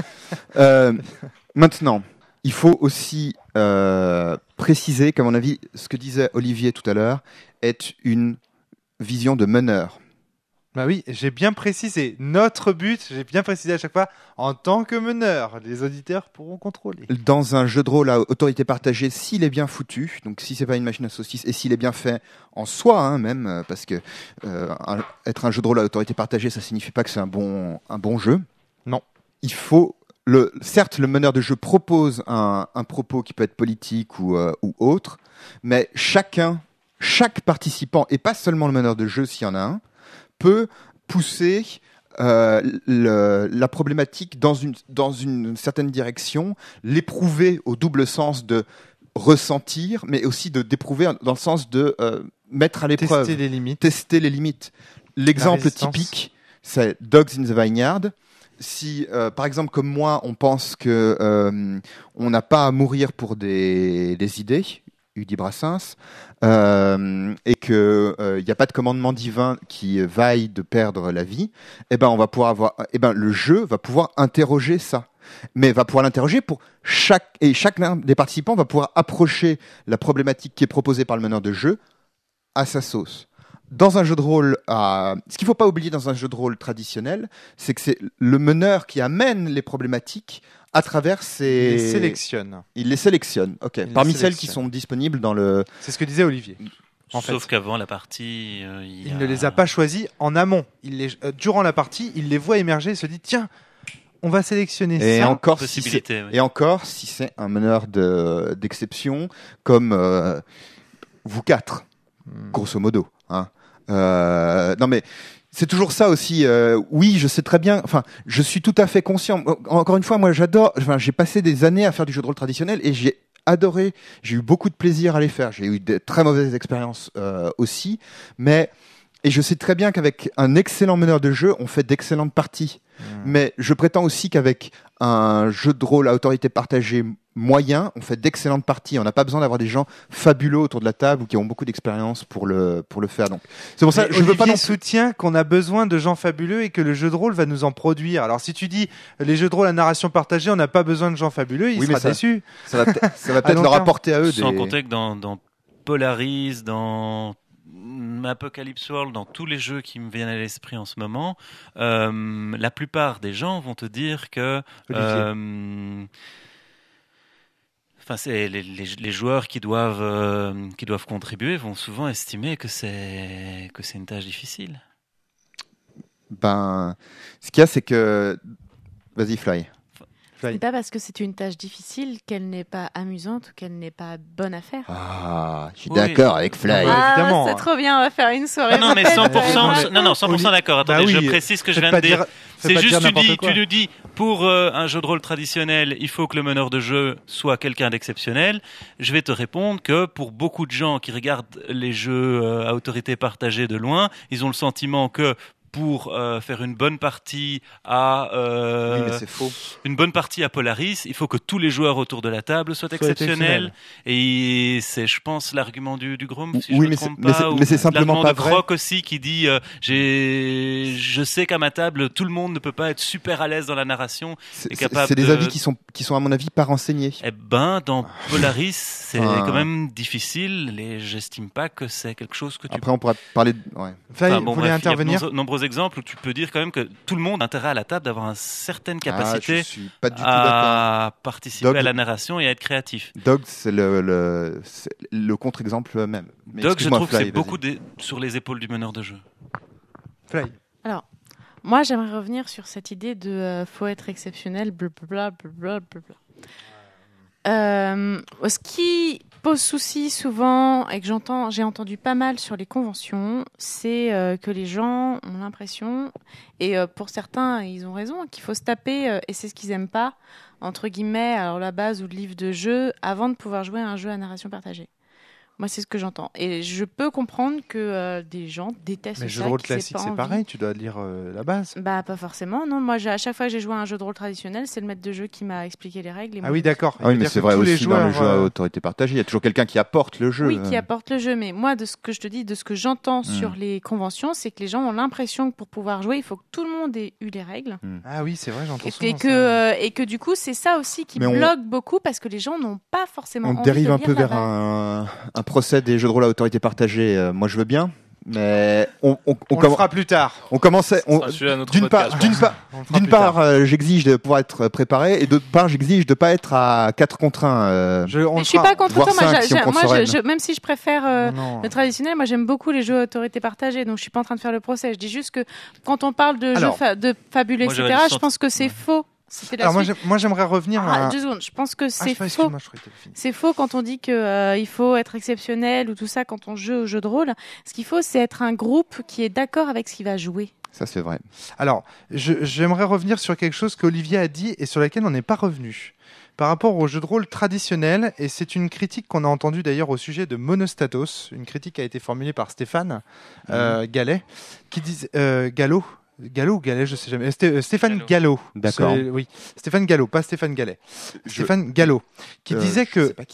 euh, maintenant, il faut aussi euh, préciser qu'à mon avis, ce que disait Olivier tout à l'heure est une vision de meneur. Bah oui, j'ai bien précisé. Notre but, j'ai bien précisé à chaque fois, en tant que meneur, les auditeurs pourront contrôler. Dans un jeu de rôle à autorité partagée, s'il est bien foutu, donc si c'est pas une machine à saucisses et s'il est bien fait en soi, hein, même, euh, parce que euh, un- être un jeu de rôle à autorité partagée, ça signifie pas que c'est un bon, un bon jeu. Non. Il faut, le, certes, le meneur de jeu propose un, un propos qui peut être politique ou, euh, ou autre, mais chacun, chaque participant, et pas seulement le meneur de jeu s'il y en a un, peut pousser euh, le, la problématique dans une, dans une certaine direction, l'éprouver au double sens de ressentir, mais aussi de d'éprouver dans le sens de euh, mettre à l'épreuve, Tester les limites. tester les limites. L'exemple résistance. typique, c'est Dogs in the Vineyard. Si, euh, par exemple, comme moi, on pense que euh, on n'a pas à mourir pour des, des idées, Udi Brassens, euh, et que il euh, n'y a pas de commandement divin qui vaille de perdre la vie, eh ben on va pouvoir avoir, eh ben le jeu va pouvoir interroger ça, mais va pouvoir l'interroger pour chaque et chacun des participants va pouvoir approcher la problématique qui est proposée par le meneur de jeu à sa sauce. Dans un jeu de rôle, à... ce qu'il ne faut pas oublier dans un jeu de rôle traditionnel, c'est que c'est le meneur qui amène les problématiques à travers ses... Il les sélectionne. Il les sélectionne, ok. Il Parmi les celles sélectionne. qui sont disponibles dans le... C'est ce que disait Olivier. En Sauf fait. qu'avant la partie, euh, il, Il a... ne les a pas choisis en amont. Il les... euh, durant la partie, il les voit émerger et se dit tiens, on va sélectionner Et ça. encore, si c'est... possibilité. Oui. Et encore, si c'est un meneur de... d'exception, comme euh, vous quatre, Hmm. grosso modo. Hein. Euh, non mais c'est toujours ça aussi. Euh, oui, je sais très bien. Enfin, je suis tout à fait conscient. Encore une fois, moi, j'adore. Enfin, j'ai passé des années à faire du jeu de rôle traditionnel et j'ai adoré. J'ai eu beaucoup de plaisir à les faire. J'ai eu de très mauvaises expériences euh, aussi, mais et je sais très bien qu'avec un excellent meneur de jeu, on fait d'excellentes parties. Mmh. Mais je prétends aussi qu'avec un jeu de rôle à autorité partagée moyen, on fait d'excellentes parties. On n'a pas besoin d'avoir des gens fabuleux autour de la table ou qui ont beaucoup d'expérience pour le pour le faire. Donc c'est pour ça Mais je veux pas non Olivier soutient qu'on a besoin de gens fabuleux et que le jeu de rôle va nous en produire. Alors si tu dis les jeux de rôle à narration partagée, on n'a pas besoin de gens fabuleux, il Oui, mais sera ça- déçu. ça va peut-être ça va peut-être long leur terme. apporter à eux Sans des... compter que dans, dans Polaris, dans Apocalypse World, dans tous les jeux qui me viennent à l'esprit en ce moment, euh, la plupart des gens vont te dire que euh, enfin, c'est les, les, les joueurs qui doivent, euh, qui doivent contribuer vont souvent estimer que c'est, que c'est une tâche difficile. Ben, ce qu'il y a, c'est que... Vas-y, Fly. Ce n'est pas parce que c'est une tâche difficile qu'elle n'est pas amusante ou qu'elle n'est pas bonne à faire. Ah, je suis Oui. d'accord avec Fly. Ouais, Ah, évidemment. c'est trop bien, on va faire une soirée. Non, non, mais fête, cent pour cent, euh, non, non, cent pour cent Oui. d'accord. Attendez, Bah oui, je précise ce que je faites viens pas de dire. dire- faites C'est pas juste, dire tu, dis, n'importe quoi. tu nous dis, pour euh, un jeu de rôle traditionnel, il faut que le meneur de jeu soit quelqu'un d'exceptionnel. Je vais te répondre que pour beaucoup de gens qui regardent les jeux euh, à autorité partagée de loin, ils ont le sentiment que pour euh, faire une bonne partie à euh, Oui, mais c'est faux. une bonne partie à Polaris, il faut que tous les joueurs autour de la table soient Soit exceptionnels. Et c'est, je pense, l'argument du, du Grom, si Oui, je me mais trompe c'est- mais pas. c'est- ou mais c'est simplement l'argument pas de vrai. Croc aussi qui dit euh, j'ai, je sais qu'à ma table, tout le monde ne peut pas être super à l'aise dans la narration. C'est est c'est- capable c'est des de- avis qui sont, qui sont, à mon avis, pas renseignés. Eh ben, dans Polaris, c'est Ah. quand même difficile et j'estime pas que c'est quelque chose que tu Après, on pourra parler... De... Ouais. Fly, Enfin, vous bon, voulez bref, il y a intervenir de nombreux, nombreux exemples où tu peux dire quand même que tout le monde a intérêt à la table d'avoir une certaine Ah, capacité je suis pas du tout d'accord. à participer Dog- à la narration et à être créatif. Dog, c'est le, le, c'est le contre-exemple même. Mais Doc, je excuse-moi, trouve que Fly, c'est vas-y. beaucoup des- sur les épaules du meneur de jeu. Fly. Alors, moi, j'aimerais revenir sur cette idée de euh, faut être exceptionnel, blablabla, blablabla, blablabla. Euh, ce qui pose souci souvent et que j'entends, j'ai entendu pas mal sur les conventions, c'est euh, que les gens ont l'impression, et euh, pour certains, ils ont raison, qu'il faut se taper, euh, et c'est ce qu'ils aiment pas, entre guillemets, alors la base ou le livre de jeu, avant de pouvoir jouer à un jeu à narration partagée. Moi, c'est ce que j'entends. Et je peux comprendre que euh, des gens détestent Mais ça. jeu de rôle qu'ils aient classique, pas c'est envie. pareil, tu dois lire euh, la base. Bah, pas forcément. Non, moi, j'ai- à chaque fois que j'ai joué à un jeu de rôle traditionnel, c'est le maître de jeu qui m'a expliqué les règles. Et moi, Ah oui, je- d'accord. Ah oui, Il veut mais dire c'est que vrai tous les aussi dans le joueurs, jeu à euh, autorité partagée. Il y a toujours quelqu'un qui apporte le jeu. Oui, qui apporte le jeu. Mais moi, de ce que je te dis, de ce que j'entends sur les conventions, c'est que les gens ont l'impression que pour pouvoir jouer, il faut que tout le monde ait eu les règles. Ah oui, c'est vrai, j'entends Et, souvent et que, ça. euh, et que du coup, c'est ça aussi qui Mais on- bloque beaucoup parce que les gens n'ont pas forcément On envie dérive de un lire peu la vers base. un, un procès des jeux de rôle à autorité partagée. Euh, moi, je veux bien, mais on, on, on, On le comm- fera plus tard. on commençait. on- sera un sujet à notre D'une part, podcast, d'une je part, On le fera d'une plus part, tard. euh, j'exige de pouvoir être préparé, et d'autre part, j'exige de pas être à quatre contre un. euh. Je, on Mais le je suis fera. pas contre voire toi. Moi, cinq j'ai- si on j'ai- prend moi, je- Soren. je- même si je préfère euh, Non, non. le traditionnel, moi j'aime beaucoup les jeux à autorité partagée, donc je suis pas en train de faire le procès. Je dis juste que quand on parle de Alors, jeux fa- de fabuleux, moi, j'aurais et cetera, le je senti- pense que c'est faux. C'était la Alors moi, suite. j'ai- moi, j'aimerais revenir Ah, à... deux secondes. Je pense que Ah, c'est je sais, faux. excuse-moi, je croyais que t'avais fini. C'est faux quand on dit que euh, il faut être exceptionnel ou tout ça quand on joue au jeu de rôle. Ce qu'il faut, c'est être un groupe qui est d'accord avec ce qu'il va jouer. Ça, c'est vrai. Alors, je- j'aimerais revenir sur quelque chose qu'Olivier a dit et sur laquelle on n'est pas revenu. Par rapport au jeu de rôle traditionnel, et c'est une critique qu'on a entendue d'ailleurs au sujet de Monostatos, une critique qui a été formulée par Stéphane euh, Gallet, qui disait euh, Gallo, Gallo ou Gallet, je sais jamais. Euh, Sté- euh, Stéphane Gallo. D'accord. C'est- Oui, Stéphane Gallo, pas Stéphane Gallet. Je- Stéphane Gallo, qui Euh, disait je que sais pas qui c'est.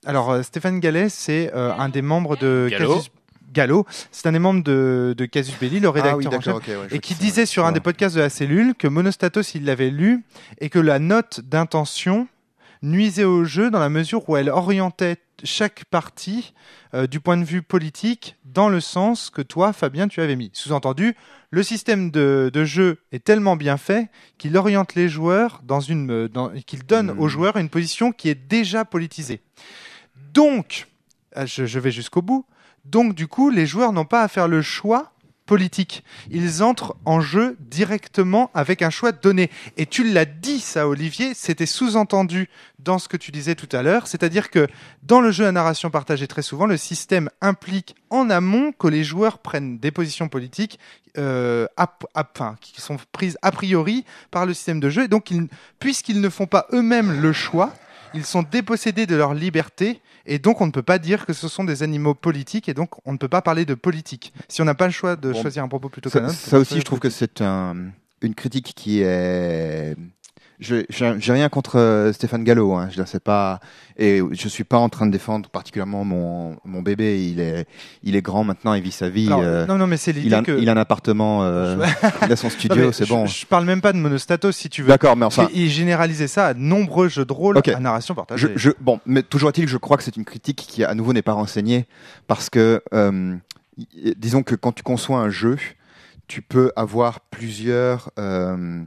Alors, euh, Stéphane Gallet, c'est euh, un des membres de Gallo. Casus... Gallo. C'est un des membres de, de Casus Belli, le rédacteur Ah oui, en chef, d'accord, ok, ouais, je et vois qui ça, disait ouais. sur un Ouais. des podcasts de la cellule que Monostatos, il l'avait lu, et que la note d'intention nuisait au jeu dans la mesure où elle orientait chaque partie euh, du point de vue politique dans le sens que toi, Fabien, tu avais mis. Sous-entendu, le système de, de jeu est tellement bien fait qu'il oriente les joueurs dans une, euh, dans, qu'il donne Mmh. aux joueurs une position qui est déjà politisée. Donc, euh, je, je vais jusqu'au bout. Donc, du coup, les joueurs n'ont pas à faire le choix politique. Ils entrent en jeu directement avec un choix donné. Et tu l'as dit, ça, Olivier, c'était sous-entendu dans ce que tu disais tout à l'heure. C'est-à-dire que dans le jeu à narration partagée, très souvent, le système implique en amont que les joueurs prennent des positions politiques euh, ap- ap- enfin, qui sont prises a priori par le système de jeu. Et donc, ils, puisqu'ils ne font pas eux-mêmes le choix, ils sont dépossédés de leur liberté et donc on ne peut pas dire que ce sont des animaux politiques et donc on ne peut pas parler de politique. Si on n'a pas le choix de Bon, choisir un propos plutôt Ça, qu'un autre. ça aussi, je trouve que c'est un, une critique qui est. Je j'ai j'ai rien contre euh, Stéphane Gallo, hein, je ne sais pas, et je suis pas en train de défendre particulièrement mon mon bébé. Il est il est grand maintenant, il vit sa vie. Alors, euh, non, non, mais c'est l'idée il a que. il a un appartement, euh, il a son Non, studio, mais c'est je, bon. Je parle même pas de Monostatos si tu veux. D'accord, mais enfin, Il généralisait ça à de nombreux jeux de rôle Ok. à narration je, partagée. je bon, mais toujours est-il que je crois que c'est une critique qui à nouveau n'est pas renseignée parce que euh, y- disons que quand tu conçois un jeu, tu peux avoir plusieurs euh,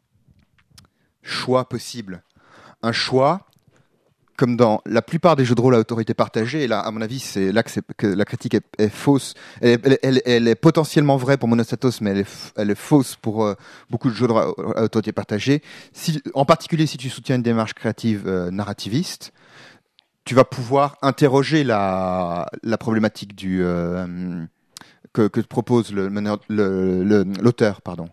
choix possibles. Un choix, comme dans la plupart des jeux de rôle à autorité partagée, et là, à mon avis, c'est là que, c'est- que la critique est, est fausse. Elle est, elle, elle- elle est potentiellement vraie pour Monostatos, mais elle est, f- elle est fausse pour euh, beaucoup de jeux de rôle à autorité partagée. Si, en particulier, si tu soutiens une démarche créative euh, narrativiste, tu vas pouvoir interroger la, la problématique du, euh, que, que propose le, meneur- le- le- l'auteur. Pardon.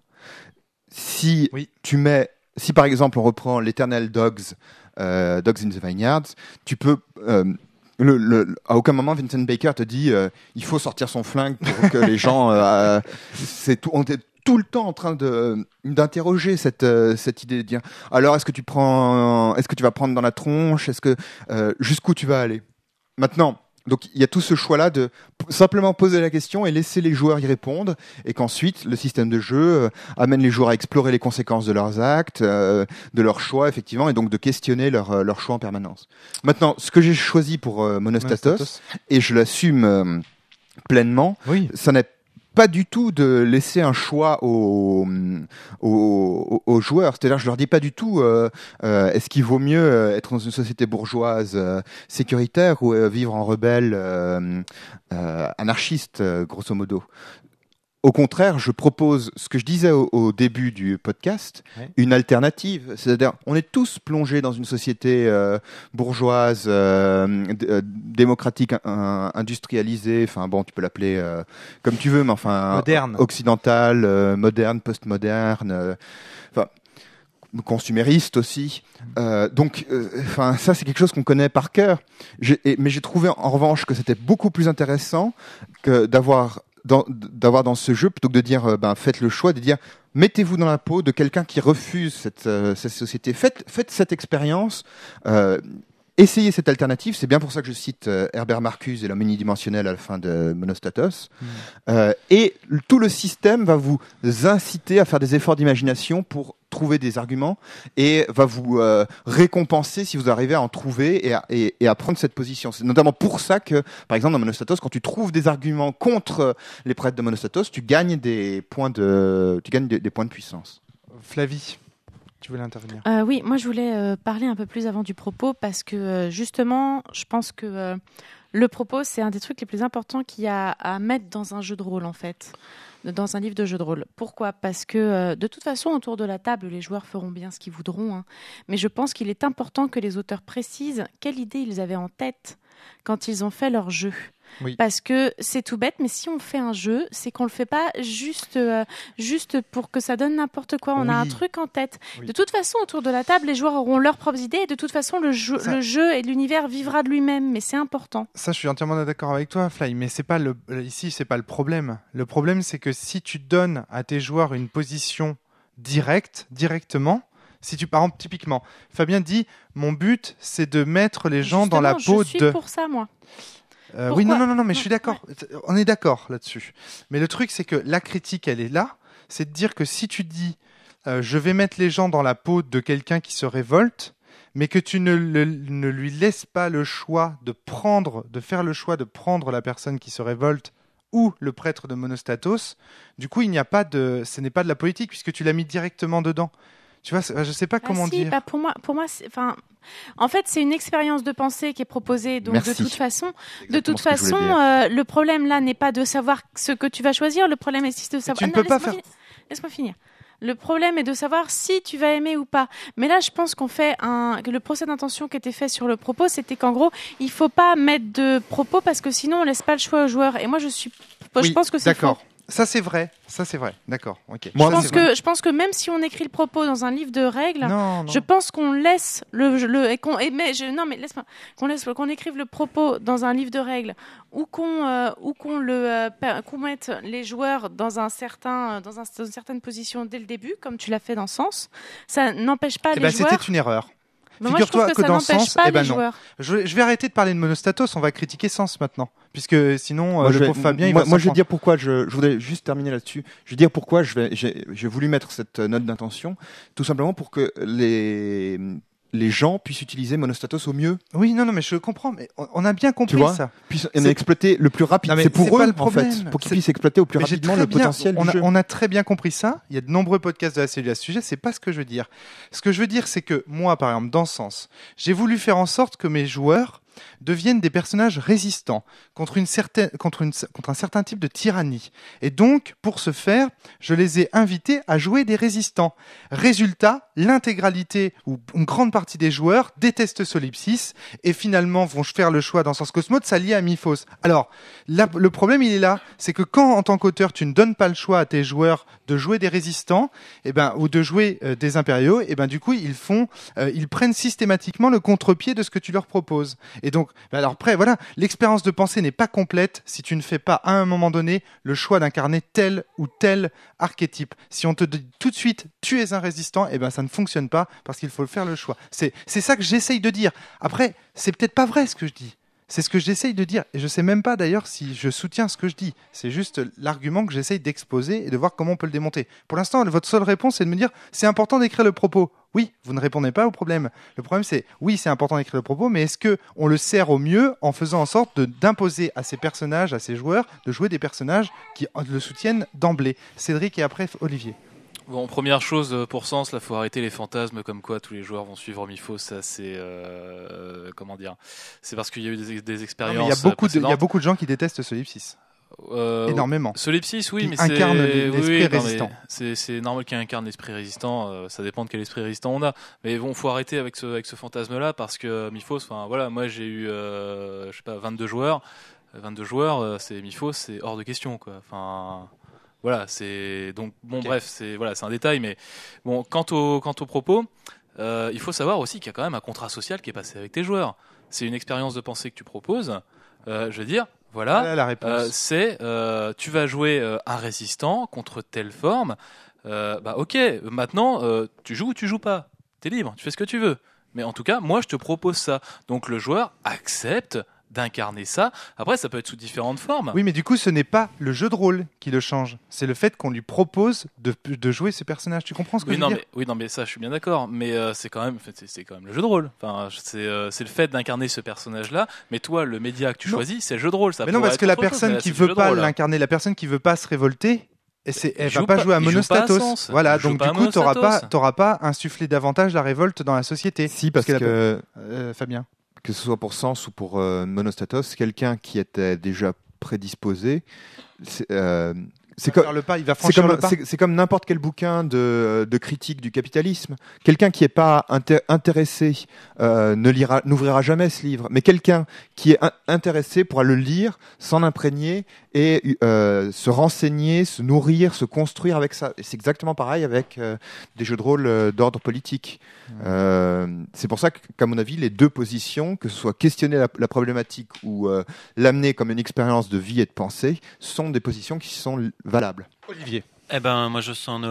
Si Oui. tu mets, si par exemple on reprend l'Eternal Dogs, euh, Dogs in the Vineyards, tu peux. Euh, le, le, à aucun moment Vincent Baker te dit euh, il faut sortir son flingue pour que les gens. Euh, c'est tout, on est tout le temps en train de d'interroger cette euh, cette idée de dire alors est-ce que tu prends, est-ce que tu vas prendre dans la tronche, est-ce que euh, jusqu'où tu vas aller. Maintenant, donc il y a tout ce choix-là de p- simplement poser la question et laisser les joueurs y répondre, et qu'ensuite le système de jeu euh, amène les joueurs à explorer les conséquences de leurs actes, euh, de leurs choix effectivement, et donc de questionner leur, euh, leur choix en permanence. Maintenant, ce que j'ai choisi pour euh, Monostatos, Monostatos. et je l'assume euh, pleinement, Oui. ça n'est pas du tout de laisser un choix aux, aux, aux joueurs. C'est-à-dire, je leur dis pas du tout euh, euh, est-ce qu'il vaut mieux euh, être dans une société bourgeoise euh, sécuritaire ou euh, vivre en rebelle euh, euh, anarchiste, euh, grosso modo. Au contraire, je propose ce que je disais au, au début du podcast, Ouais. une alternative. C'est-à-dire, on est tous plongés dans une société euh, bourgeoise, euh, d- euh, démocratique, un- industrialisée. Enfin bon, tu peux l'appeler euh, comme tu veux, mais enfin Moderne. occidentale, euh, moderne, postmoderne. euh, Enfin. Consumériste aussi. Euh, donc, euh, enfin, ça c'est quelque chose qu'on connaît par cœur. J'ai- et- mais j'ai trouvé en revanche que c'était beaucoup plus intéressant que d'avoir dans, d'avoir dans ce jeu, plutôt que de dire euh, ben, faites le choix, de dire mettez-vous dans la peau de quelqu'un qui refuse cette, euh, cette société. Faites, faites cette expérience. Euh, Essayez cette alternative. C'est bien pour ça que je cite euh, Herbert Marcuse et l'homme unidimensionnel à la fin de Monostatos. Mm. Euh, et l- tout le système va vous inciter à faire des efforts d'imagination pour trouver des arguments, et va vous euh, récompenser si vous arrivez à en trouver et à, et, et à prendre cette position. C'est notamment pour ça que, par exemple, dans Monostatos, quand tu trouves des arguments contre les prêtres de Monostatos, tu gagnes des points de, tu gagnes des, des points de puissance. Flavie, tu voulais intervenir. Euh, oui, moi je voulais euh, parler un peu plus avant du propos parce que euh, justement, je pense que euh, le propos, c'est un des trucs les plus importants qu'il y a à mettre dans un jeu de rôle en fait, dans un livre de jeu de rôle. Pourquoi ? Parce que euh, de toute façon, autour de la table, les joueurs feront bien ce qu'ils voudront, hein. Mais je pense qu'il est important que les auteurs précisent quelle idée ils avaient en tête quand ils ont fait leur jeu. Oui. Parce que c'est tout bête, mais si on fait un jeu, c'est qu'on le fait pas juste, euh, juste pour que ça donne n'importe quoi. On Oui. a un truc en tête. Oui. De toute façon, autour de la table, les joueurs auront leurs propres idées et de toute façon, le jeu, Ça- le jeu et l'univers vivra de lui-même. Mais c'est important. Ça, je suis entièrement d'accord avec toi, Fly, mais c'est pas le ici, c'est pas le problème. Le problème, c'est que si tu donnes à tes joueurs une position directe, directement, Si tu, par exemple, typiquement, Fabien dit, mon but, c'est de mettre les gens Justement, dans la peau je suis de... pour ça, moi. Euh, oui, non, non, non, non, mais je suis d'accord. Ouais. On est d'accord là-dessus. Mais le truc, c'est que la critique, elle est là. C'est de dire que si tu dis, euh, je vais mettre les gens dans la peau de quelqu'un qui se révolte, mais que tu ne, le, ne lui laisses pas le choix de prendre, de faire le choix de prendre la personne qui se révolte ou le prêtre de Monostatos, du coup, il n'y a pas de, ce n'est pas de la politique puisque tu l'as mis directement dedans. Tu vois, je sais pas ah comment si, dire. Bah pour moi, pour moi, enfin, en fait, c'est une expérience de pensée qui est proposée. Donc, Merci. de toute façon, Exactement de toute ce que je façon, voulais dire. euh, le problème là n'est pas de savoir ce que tu vas choisir. Le problème est de savoir. tu ne Ah, non, peux pas laisse-moi faire- finir. Laisse-moi finir. Le problème est de savoir si tu vas aimer ou pas. Mais là, je pense qu'on fait un. Que le procès d'intention qui était fait sur le propos, c'était qu'en gros, il faut pas mettre de propos parce que sinon, on laisse pas le choix aux joueurs. Et moi, je suis. Je Oui, pense que c'est d'accord. faux. Ça c'est vrai, ça c'est vrai, d'accord. Ok. Moi, Ça, Je pense c'est vrai. que je pense que même si on écrit le propos dans un livre de règles. non, non. Je pense qu'on laisse le, le et qu'on et mais je, non mais laisse-moi qu'on laisse qu'on écrive le propos dans un livre de règles ou qu'on euh, ou qu'on le euh, per- qu'on mette les joueurs dans un certain dans, un, dans une certaine position dès le début comme tu l'as fait dans Sens. Ça n'empêche pas Eh les ben, joueurs. c'était une erreur. Mais moi, je trouve Figure-toi que, que ça dans n'empêche Sens, pas eh ben les non. joueurs. Je, je vais arrêter de parler de Monostatos, on va critiquer Sens maintenant, puisque sinon euh, Moi, le je vais- pauvre Fabien, il moi, va moi s'en je vais prendre. dire pourquoi. Je, je voudrais juste terminer là-dessus. Je vais dire pourquoi je vais, j'ai, j'ai voulu mettre cette note d'intention, tout simplement pour que les les gens puissent utiliser Monostatos au mieux, Oui, non, non, mais je comprends, mais on, on a bien compris Tu vois ça. puissent C'est- en exploiter le plus rapide. Non, mais C'est pour c'est pas eux le en fait, problème. pour qu'ils C'est- puissent exploiter au plus Mais j'ai rapidement très le bien- potentiel on du a, jeu. on a très bien compris ça. Il y a de nombreux podcasts de la cellule à ce sujet. C'est pas ce que je veux dire. Ce que je veux dire, c'est que moi, par exemple, dans ce sens, j'ai voulu faire en sorte que mes joueurs deviennent des personnages résistants contre une certaine, contre une, contre un certain type de tyrannie. Et donc, pour ce faire, je les ai invités à jouer des résistants. Résultat, l'intégralité ou une grande partie des joueurs détestent Solipsis et finalement vont faire le choix dans Sens Cosmo de s'allier à Myphos. Alors, là, le problème, il est là, c'est que quand, en tant qu'auteur, tu ne donnes pas le choix à tes joueurs de jouer des résistants, eh ben, ou de jouer euh, des impériaux, et ben, du coup, ils font, euh, ils prennent systématiquement le contre-pied de ce que tu leur proposes. Et donc, ben alors après, voilà, l'expérience de pensée n'est pas complète si tu ne fais pas, à un moment donné, le choix d'incarner tel ou tel archétype. Si on te dit tout de suite, tu es un résistant, eh ben, ça ne fonctionne pas parce qu'il faut faire le choix. C'est, c'est ça que j'essaye de dire. Après, c'est peut-être pas vrai ce que je dis. C'est ce que j'essaye de dire. Et je sais même pas d'ailleurs si je soutiens ce que je dis. C'est juste l'argument que j'essaye d'exposer et de voir comment on peut le démonter. Pour l'instant, votre seule réponse, c'est de me dire c'est important d'écrire le propos. Oui, vous ne répondez pas au problème. Le problème, c'est oui, c'est important d'écrire le propos, mais est-ce que on le sert au mieux en faisant en sorte de, d'imposer à ces personnages, à ces joueurs, de jouer des personnages qui le soutiennent d'emblée. Cédric et après Olivier. Bon, première chose pour Sens, là, faut arrêter les fantasmes comme quoi tous les joueurs vont suivre Myphos. Ça, c'est euh, comment dire C'est parce qu'il y a eu des, des expériences. Non, mais il y a beaucoup de, il y a précédentes. beaucoup de gens qui détestent Solipsis. Euh, Énormément. Solipsis, oui, Qui mais incarne c'est l'esprit oui, oui, non, résistant. mais C'est, c'est normal qu'il incarne l'esprit résistant. euh, ça dépend de quel esprit résistant on a. Mais bon, faut arrêter avec ce, avec ce fantasme-là parce que Myphos. Enfin, voilà, moi j'ai eu, euh, je sais pas, vingt-deux joueurs. vingt-deux joueurs, euh, c'est Myphos, c'est hors de question, quoi. Enfin. Voilà, c'est donc bon, Ok. bref, c'est voilà, c'est un détail, mais bon, quant au quant au propos, euh, il faut savoir aussi qu'il y a quand même un contrat social qui est passé avec tes joueurs. C'est une expérience de pensée que tu proposes. Euh, je veux dire, voilà, Voilà la réponse. euh, c'est euh, tu vas jouer euh, un résistant contre telle forme. Euh, bah ok, maintenant euh, tu joues ou tu joues pas. T'es libre, tu fais ce que tu veux. Mais en tout cas, moi je te propose ça. Donc le joueur accepte d'incarner ça. Après, ça peut être sous différentes formes. Oui, mais du coup, ce n'est pas le jeu de rôle qui le change. C'est le fait qu'on lui propose de, de jouer ces personnages. Tu comprends ce que Oui je non, veux dire mais, oui, non, mais ça, je suis bien d'accord. Mais euh, c'est quand même, c'est, c'est quand même le jeu de rôle. Enfin, c'est, euh, c'est le fait d'incarner ce personnage-là. Mais toi, le média que tu Non. choisis, c'est le jeu de rôle. Ça Mais non, pourrait parce être que la autre chose, personne mais là, qui c'est du jeu veut de pas rôle. l'incarner, la personne qui veut pas se révolter, et c'est, elle Il va joue pas pas- jouer à il joue pas à Monostatos. Sens. Voilà, Il joue donc pas du à coup, t'auras pas, Monostatos. t'auras pas insufflé davantage la révolte dans la société. Si, parce Parce que, que la- Euh, Fabien. que ce soit pour Sens ou pour euh, Monostatos, quelqu'un qui était déjà prédisposé, c'est, euh, c'est Il va comme, faire le pas, il va c'est franchir comme, le pas. c'est- c'est comme n'importe quel bouquin de, de critique du capitalisme. Quelqu'un qui n'est pas inté- intéressé euh, ne lira, n'ouvrira jamais ce livre, mais quelqu'un qui est in- intéressé pourra le lire, s'en imprégner et euh, se renseigner, se nourrir, se construire avec ça. Et c'est exactement pareil avec euh, des jeux de rôle euh, d'ordre politique. Euh, c'est pour ça que, qu'à mon avis, les deux positions, que ce soit questionner la, la problématique ou euh, l'amener comme une expérience de vie et de pensée, sont des positions qui sont l- valables. Olivier. Eh ben, moi, je sens nos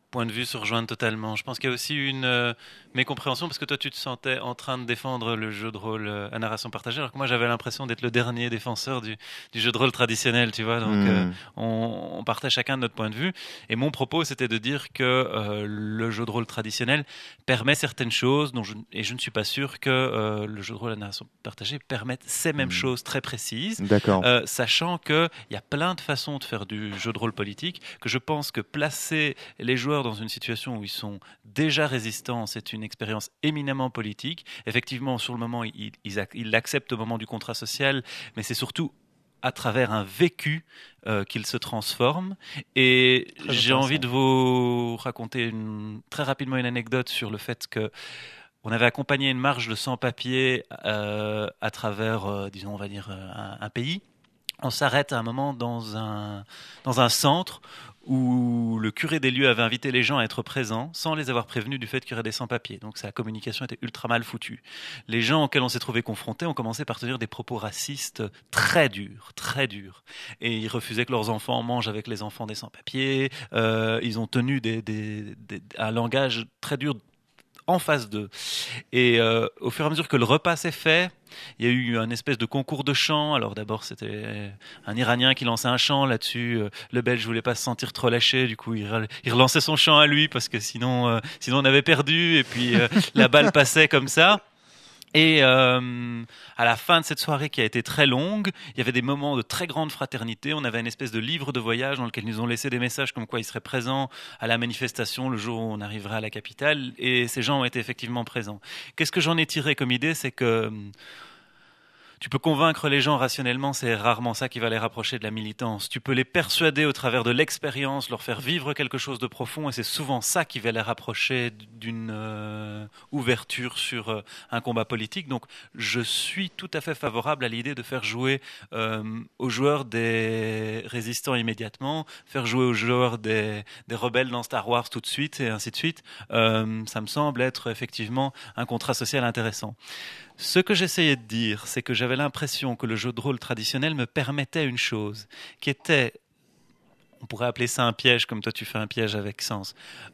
point de vue se rejoignent totalement. Je pense qu'il y a aussi une euh, mécompréhension parce que toi tu te sentais en train de défendre le jeu de rôle euh, à narration partagée, alors que moi j'avais l'impression d'être le dernier défenseur du, du jeu de rôle traditionnel, tu vois. Donc mmh. euh, on, on partait chacun de notre point de vue. Et mon propos c'était de dire que euh, le jeu de rôle traditionnel permet certaines choses, dont je, et je ne suis pas sûr que euh, le jeu de rôle à narration partagée permette ces mêmes mmh. choses très précises. D'accord. Euh, sachant qu'il y a plein de façons de faire du jeu de rôle politique, que je pense que placer les joueurs dans une situation où ils sont déjà résistants, c'est une expérience éminemment politique. Effectivement, sur le moment, ils, ils, ils l'acceptent au moment du contrat social, mais c'est surtout à travers un vécu euh, qu'ils se transforment. Et très j'ai envie de vous raconter une, très rapidement une anecdote sur le fait que on avait accompagné une marche de sans-papiers euh, à travers, euh, disons, on va dire, un, un pays. On s'arrête à un moment dans un, dans un centre où le curé des lieux avait invité les gens à être présents sans les avoir prévenus du fait qu'il y aurait des sans-papiers. Donc sa communication était ultra mal foutue. Les gens auxquels on s'est trouvé confrontés ont commencé par tenir des propos racistes très durs, très durs. Et ils refusaient que leurs enfants mangent avec les enfants des sans-papiers. Euh, ils ont tenu des, des, des, un langage très dur en face d'eux. Et euh, au fur et à mesure que le repas s'est fait, il y a eu un espèce de concours de chant. Alors d'abord c'était un Iranien qui lançait un chant là-dessus. Le Belge voulait pas se sentir trop lâché, du coup il, re- il relançait son chant à lui parce que sinon, euh, sinon on avait perdu. Et puis euh, la balle passait comme ça. Et euh, à la fin de cette soirée qui a été très longue, il y avait des moments de très grande fraternité. On avait une espèce de livre de voyage dans lequel ils nous ont laissé des messages comme quoi ils seraient présents à la manifestation le jour où on arriverait à la capitale. Et ces gens ont été effectivement présents. Qu'est-ce que j'en ai tiré comme idée ? C'est que tu peux convaincre les gens rationnellement, c'est rarement ça qui va les rapprocher de la militance. Tu peux les persuader au travers de l'expérience, leur faire vivre quelque chose de profond, et c'est souvent ça qui va les rapprocher d'une euh, ouverture sur euh, un combat politique. Donc je suis tout à fait favorable à l'idée de faire jouer euh, aux joueurs des résistants immédiatement, faire jouer aux joueurs des, des rebelles dans Star Wars tout de suite, et ainsi de suite. Euh, ça me semble être effectivement un contrat social intéressant. Ce que j'essayais de dire, c'est que j'avais l'impression que le jeu de rôle traditionnel me permettait une chose, qui était, on pourrait appeler ça un piège, comme toi tu fais un piège avec sens.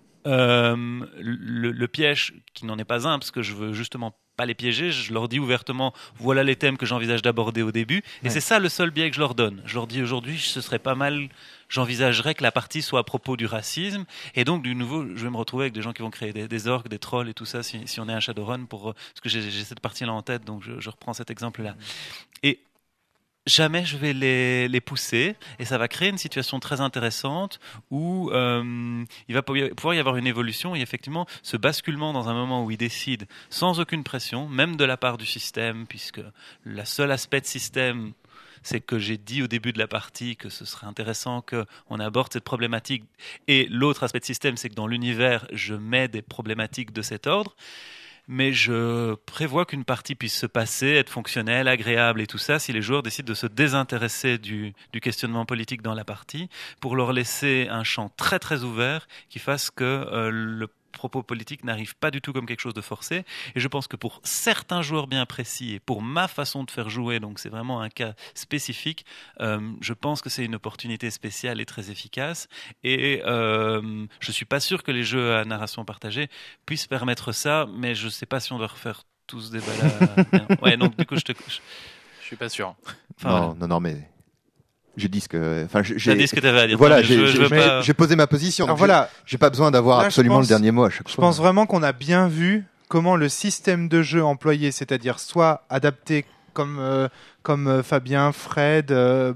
Euh, le, le piège qui n'en est pas un, parce que je veux justement pas les piéger, je leur dis ouvertement, voilà les thèmes que j'envisage d'aborder au début, et ouais. c'est ça le seul biais que je leur donne. Je leur dis aujourd'hui, ce serait pas mal, j'envisagerais que la partie soit à propos du racisme, et donc du nouveau, je vais me retrouver avec des gens qui vont créer des, des orques, des trolls et tout ça, si, si on est un Shadowrun, pour, parce que j'ai, j'ai cette partie-là en tête, donc je, je reprends cet exemple-là. Et jamais je vais les, les pousser, et ça va créer une situation très intéressante où euh, il va pouvoir y avoir une évolution et effectivement ce basculement dans un moment où ils décident sans aucune pression, même de la part du système, puisque le seul aspect de système, c'est que j'ai dit au début de la partie que ce serait intéressant qu'on aborde cette problématique, et l'autre aspect de système, c'est que dans l'univers, je mets des problématiques de cet ordre. Mais je prévois qu'une partie puisse se passer, être fonctionnelle, agréable et tout ça, si les joueurs décident de se désintéresser du, du questionnement politique dans la partie, pour leur laisser un champ très très ouvert qui fasse que euh, le propos politique n'arrive pas du tout comme quelque chose de forcé. Et je pense que pour certains joueurs bien précis et pour ma façon de faire jouer, donc c'est vraiment un cas spécifique, euh, je pense que c'est une opportunité spéciale et très efficace. Et euh, je suis pas sûr que les jeux à narration partagée puissent permettre ça, mais je sais pas si on doit refaire tout ce débat-là. Ouais, donc du coup, je te... Je, je suis pas sûr. Enfin, non, voilà. non, non, mais... J'ai dit ce que, enfin, j'ai dit ce que tu avais à dire. Voilà, je, j'ai, je, je pas... j'ai posé ma position. Alors, voilà, j'ai pas besoin d'avoir Là, absolument pense, le dernier mot à chaque je fois. Je pense vraiment qu'on a bien vu comment le système de jeu employé, c'est-à-dire soit adapté comme euh, comme Fabien, Fred, euh,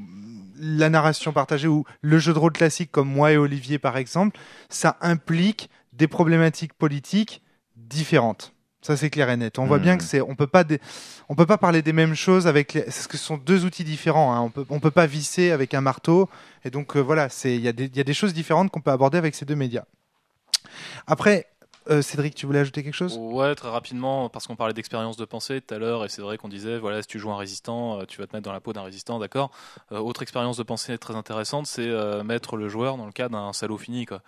la narration partagée ou le jeu de rôle classique comme moi et Olivier par exemple, ça implique des problématiques politiques différentes. Ça c'est clair et net. On mmh. voit bien que c'est, on peut pas, dé... on peut pas parler des mêmes choses avec les, parce que ce sont deux outils différents. Hein. On peut, on peut pas visser avec un marteau. Et donc euh, voilà, c'est, il y a des, il y a des choses différentes qu'on peut aborder avec ces deux médias. Après, euh, Cédric, tu voulais ajouter quelque chose ? Ouais, très rapidement, parce qu'on parlait d'expérience de pensée tout à l'heure, et c'est vrai qu'on disait, voilà, si tu joues un résistant, tu vas te mettre dans la peau d'un résistant, d'accord. Euh, autre expérience de pensée très intéressante, c'est euh, mettre le joueur dans le cas d'un salaud fini, quoi.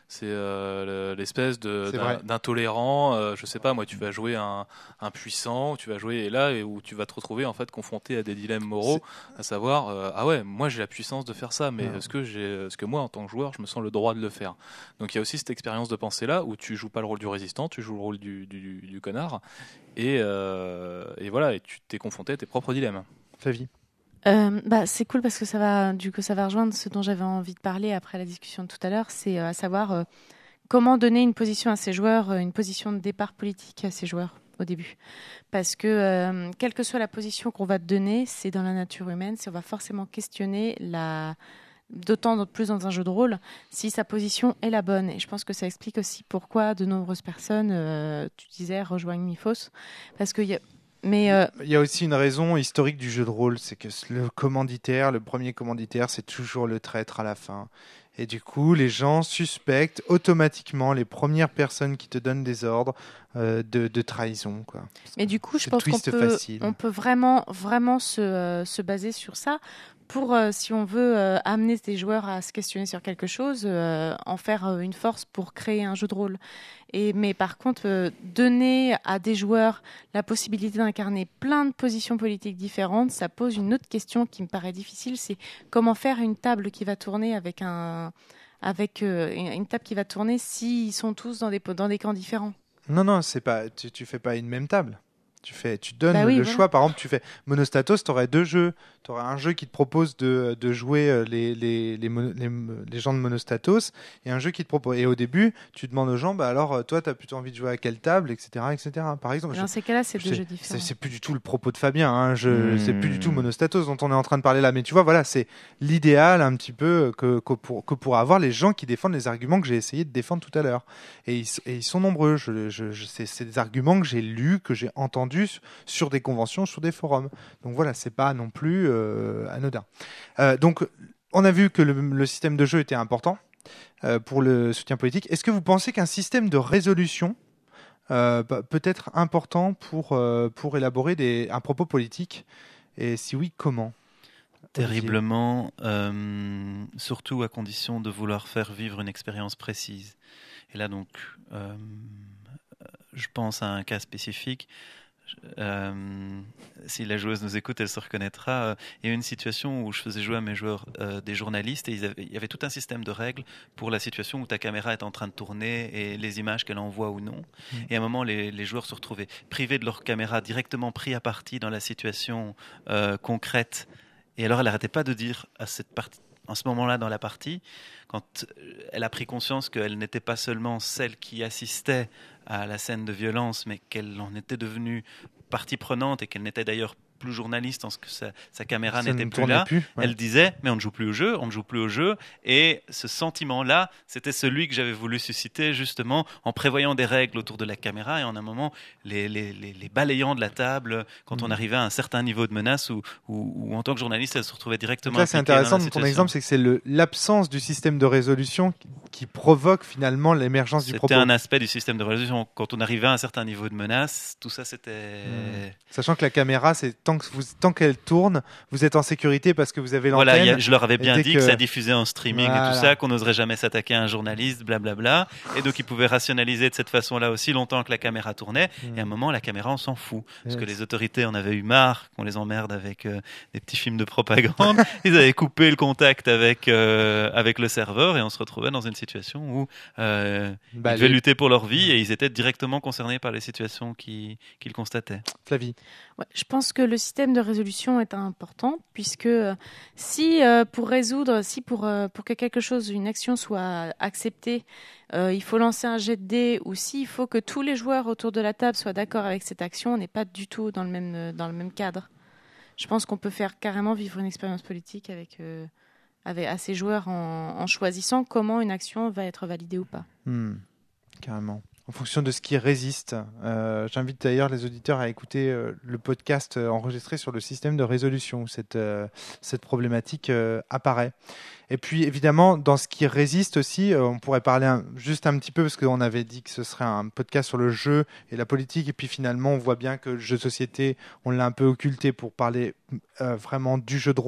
C'est euh, l'espèce de, C'est d'un, vrai. d'intolérant. Euh, je sais pas, moi, tu vas jouer un, un puissant, tu vas jouer et là et où tu vas te retrouver en fait confronté à des dilemmes moraux, à savoir euh, ah ouais, moi j'ai la puissance de faire ça, mais Ouais. est-ce que j'ai, est-ce que moi en tant que joueur, je me sens le droit de le faire? Donc il y a aussi cette expérience de pensée là où tu joues pas le rôle du résistant, tu joues le rôle du, du, du connard et, euh, et voilà, et tu t'es confronté à tes propres dilemmes. Flavie. Euh, bah, c'est cool parce que ça va, du coup, ça va rejoindre ce dont j'avais envie de parler après la discussion de tout à l'heure, c'est euh, à savoir euh, comment donner une position à ces joueurs, euh, une position de départ politique à ces joueurs au début. Parce que euh, quelle que soit la position qu'on va te donner, c'est dans la nature humaine, c'est on va forcément questionner la, d'autant plus dans un jeu de rôle, si sa position est la bonne. Et je pense que ça explique aussi pourquoi de nombreuses personnes, euh, tu disais, rejoignent Mythos, parce que y a Mais euh... il y a aussi une raison historique du jeu de rôle, c'est que le commanditaire, le premier commanditaire, c'est toujours le traître à la fin. Et du coup, les gens suspectent automatiquement les premières personnes qui te donnent des ordres euh, de, de trahison, quoi. Mais du coup, je pense qu'on peut, on peut vraiment, vraiment se, euh, se baser sur ça pour, euh, si on veut euh, amener des joueurs à se questionner sur quelque chose, euh, en faire euh, une force pour créer un jeu de rôle. Et, mais par contre, euh, donner à des joueurs la possibilité d'incarner plein de positions politiques différentes, ça pose une autre question qui me paraît difficile, c'est comment faire une table qui va tourner avec un, avec euh, une table qui va tourner s'ils sont tous dans des, dans des camps différents. Non, non, c'est pas, tu, tu fais pas une même table. Tu, fais, tu donnes bah oui, le voilà. choix. Par exemple, tu fais Monostatos, tu aurais deux jeux. Tu aurais un jeu qui te propose de, de jouer les, les, les, les, les gens de Monostatos et un jeu qui te propose. Et au début, tu demandes aux gens, bah alors toi, tu as plutôt envie de jouer à quelle table, et cetera et cetera. Par exemple, dans je, ces cas-là, c'est deux je, jeux différents. C'est, c'est plus du tout le propos de Fabien. Hein. Je, Mmh. C'est plus du tout Monostatos dont on est en train de parler là. Mais tu vois, voilà, c'est l'idéal un petit peu que, que, pour, que pourraient avoir les gens qui défendent les arguments que j'ai essayé de défendre tout à l'heure. Et ils, et ils sont nombreux. Je, je, je, c'est, c'est des arguments que j'ai lus, que j'ai entendus sur des conventions, sur des forums. Donc voilà, c'est pas non plus euh, anodin. Euh, donc on a vu que le, le système de jeu était important euh, pour le soutien politique. Est-ce que vous pensez qu'un système de résolution euh, peut être important pour, euh, pour élaborer des, un propos politique? Et si oui, comment? Terriblement, euh, surtout à condition de vouloir faire vivre une expérience précise. Et là donc, euh, je pense à un cas spécifique. Euh, si la joueuse nous écoute, elle se reconnaîtra. Euh, il y a eu une situation où je faisais jouer à mes joueurs euh, des journalistes et ils avaient, il y avait tout un système de règles pour la situation où ta caméra est en train de tourner et les images qu'elle envoie ou non. Mmh. Et à un moment, les, les joueurs se retrouvaient privés de leur caméra, directement pris à partie dans la situation euh, concrète. Et alors, elle n'arrêtait pas de dire à cette partie, en ce moment-là dans la partie, quand elle a pris conscience qu'elle n'était pas seulement celle qui assistait à la scène de violence, mais qu'elle en était devenue partie prenante et qu'elle n'était d'ailleurs plus journaliste en ce que sa, sa caméra ça n'était plus là, plus, ouais. Elle disait mais on ne joue plus au jeu, on ne joue plus au jeu, et ce sentiment-là, c'était celui que j'avais voulu susciter justement en prévoyant des règles autour de la caméra et en un moment les, les, les, les balayant de la table quand mmh. on arrivait à un certain niveau de menace ou, ou, ou en tant que journaliste, elle se retrouvait directement. Donc là, c'est intéressant dans ton exemple, c'est que c'est le, l'absence du système de résolution qui, qui provoque finalement l'émergence c'était du propos. C'était un aspect du système de résolution. Quand on arrivait à un certain niveau de menace, tout ça c'était. Mmh. Sachant que la caméra, c'est tant que vous, tant qu'elle tourne, vous êtes en sécurité parce que vous avez l'antenne. Voilà, a, je leur avais bien dit que... que ça diffusait en streaming voilà. et tout ça, qu'on n'oserait jamais s'attaquer à un journaliste, blablabla. Et donc ils pouvaient rationaliser de cette façon-là aussi longtemps que la caméra tournait. Mmh. Et à un moment, la caméra, on s'en fout. Parce yes. que les autorités en avaient eu marre qu'on les emmerde avec euh, des petits films de propagande. Ils avaient coupé le contact avec, euh, avec le serveur et on se retrouvait dans une situation où euh, bah, ils devaient les... lutter pour leur vie et ils étaient directement concernés par les situations qu'ils, qu'ils constataient. Flavie. Ouais, je pense que le système de résolution est important puisque euh, si euh, pour résoudre, si pour, euh, pour que quelque chose, une action soit acceptée, euh, il faut lancer un jet de dés ou s'il faut que tous les joueurs autour de la table soient d'accord avec cette action, on n'est pas du tout dans le même, dans le même cadre. Je pense qu'on peut faire carrément vivre une expérience politique avec, euh, avec à ces joueurs en, en choisissant comment une action va être validée ou pas. Mmh, carrément. En fonction de ce qui résiste. Euh, j'invite d'ailleurs les auditeurs à écouter euh, le podcast euh, enregistré sur le système de résolution où cette, euh, cette problématique euh, apparaît. Et puis évidemment, dans ce qui résiste aussi, euh, on pourrait parler un, juste un petit peu, parce qu'on avait dit que ce serait un podcast sur le jeu et la politique, et puis finalement on voit bien que le jeu de société, on l'a un peu occulté pour parler euh, vraiment du jeu de rôle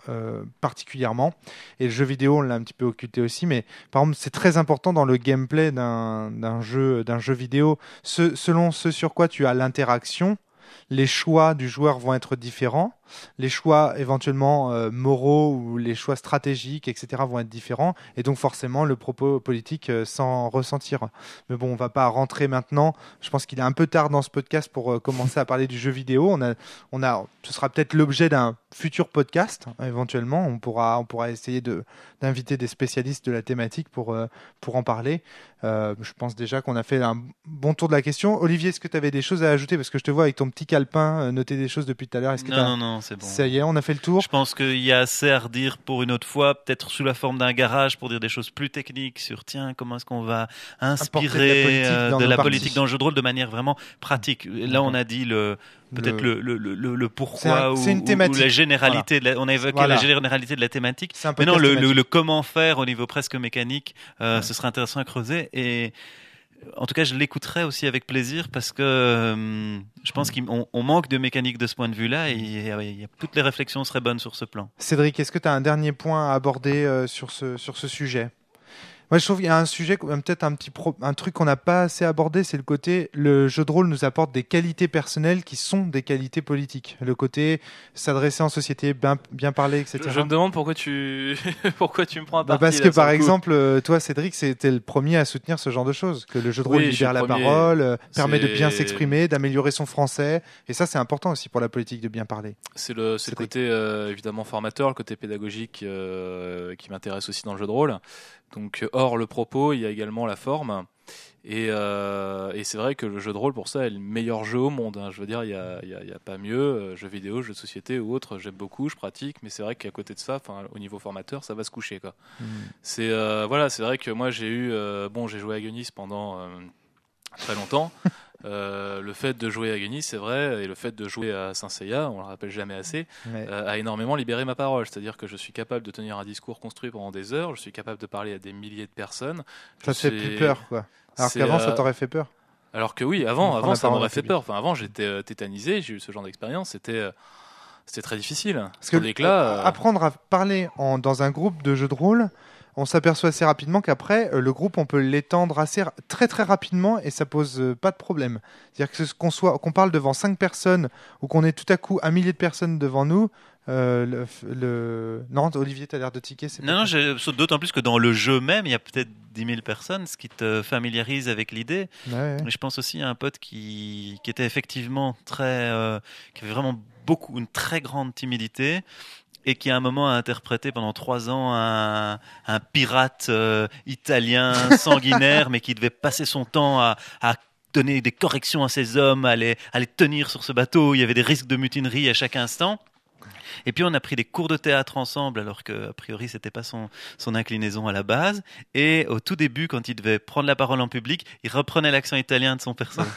euh, particulièrement. Et le jeu vidéo, on l'a un petit peu occulté aussi, mais par exemple, c'est très important dans le gameplay d'un, d'un, jeu, d'un jeu vidéo. Ce, selon ce sur quoi tu as l'interaction, les choix du joueur vont être différents. Les choix éventuellement euh, moraux ou les choix stratégiques, et cetera vont être différents. Et donc forcément, le propos politique euh, s'en ressentir. Mais bon, on va pas rentrer maintenant. Je pense qu'il est un peu tard dans ce podcast pour euh, commencer à parler du jeu vidéo. On a, on a, ce sera peut-être l'objet d'un futur podcast, hein, éventuellement. On pourra, on pourra essayer de, d'inviter des spécialistes de la thématique pour, euh, pour en parler. Euh, je pense déjà qu'on a fait un bon tour de la question. Olivier, est-ce que tu avais des choses à ajouter? Parce que je te vois avec ton petit calepin euh, noter des choses depuis tout à l'heure. Est-ce que non, non, non. C'est bon. Ça y est, on a fait le tour. Je pense qu'il y a assez à redire pour une autre fois, peut-être sous la forme d'un garage pour dire des choses plus techniques sur tiens, comment est-ce qu'on va inspirer de la politique, euh, de la politique dans le jeu de rôle de manière vraiment pratique. Là, on a dit le peut-être le, le, le, le, le pourquoi c'est un, ou, c'est une thématique. ou la généralité. Voilà. De la, on a évoqué voilà. la généralité de la thématique. C'est un Mais non, le, le, le comment faire au niveau presque mécanique, euh, ouais. Ce serait intéressant à creuser. Et en tout cas, je l'écouterai aussi avec plaisir parce que euh, je pense qu'on on manque de mécanique de ce point de vue-là et il y a, il y a, toutes les réflexions seraient bonnes sur ce plan. Cédric, est-ce que tu as un dernier point à aborder euh, sur, ce, sur ce sujet ? Moi, je trouve qu'il y a un sujet, peut-être un petit pro, un truc qu'on n'a pas assez abordé, c'est le côté, le jeu de rôle nous apporte des qualités personnelles qui sont des qualités politiques. Le côté s'adresser en société, bien, bien parler, et cetera. Je me demande pourquoi tu, pourquoi tu me prends à partie. Bah parce que là, par exemple, toi, Cédric, c'était le premier à soutenir ce genre de choses, que le jeu de rôle oui, libère la premier. parole, euh, permet c'est... de bien s'exprimer, d'améliorer son français, et ça, c'est important aussi pour la politique de bien parler. C'est le, c'est le côté euh, évidemment formateur, le côté pédagogique euh, qui m'intéresse aussi dans le jeu de rôle. Donc, hors le propos, il y a également la forme. Et, euh, et c'est vrai que le jeu de rôle, pour ça, est le meilleur jeu au monde. Hein. Je veux dire, il n'y a, y a, y a pas mieux. Euh, jeux vidéo, jeux de société ou autres, j'aime beaucoup, je pratique. Mais c'est vrai qu'à côté de ça, au niveau formateur, ça va se coucher. Quoi. Mmh. C'est, euh, voilà, c'est vrai que moi, j'ai eu... Euh, bon, j'ai joué à Agonis pendant euh, très longtemps. Euh, le fait de jouer à Agonis, c'est vrai, et le fait de jouer à Saint Seiya, on le rappelle jamais assez, ouais. euh, a énormément libéré ma parole. C'est-à-dire que je suis capable de tenir un discours construit pendant des heures, je suis capable de parler à des milliers de personnes. Ça te fait plus peur, quoi. Alors c'est, qu'avant, euh... ça t'aurait fait peur. Alors que oui, avant, avant ça m'aurait fait peur. Enfin, avant, j'étais euh, tétanisé, j'ai eu ce genre d'expérience, c'était... Euh... C'était très difficile. Parce que l'éclat, euh... apprendre à parler en, dans un groupe de jeux de rôle, on s'aperçoit assez rapidement qu'après, euh, le groupe, on peut l'étendre assez, très très rapidement et ça pose euh, pas de problème. C'est-à-dire que qu'on, soit, qu'on parle devant cinq personnes ou qu'on ait tout à coup un millier de personnes devant nous, euh, le, le... Non, Olivier, tu as l'air de tiquer. C'est non, non, je... d'autant plus que dans le jeu même, il y a peut-être dix mille personnes, ce qui te familiarise avec l'idée. Ouais, ouais. Et je pense aussi à un pote qui, qui était effectivement très... Euh, qui avait vraiment beaucoup, une très grande timidité et qui à un moment a interprété pendant trois ans un, un pirate euh, italien sanguinaire mais qui devait passer son temps à, à donner des corrections à ses hommes, à les, à les tenir sur ce bateau. Il y avait des risques de mutinerie à chaque instant. Et puis on a pris des cours de théâtre ensemble alors que a priori c'était pas son, son inclinaison à la base. Et au tout début, quand il devait prendre la parole en public, il reprenait l'accent italien de son personnage.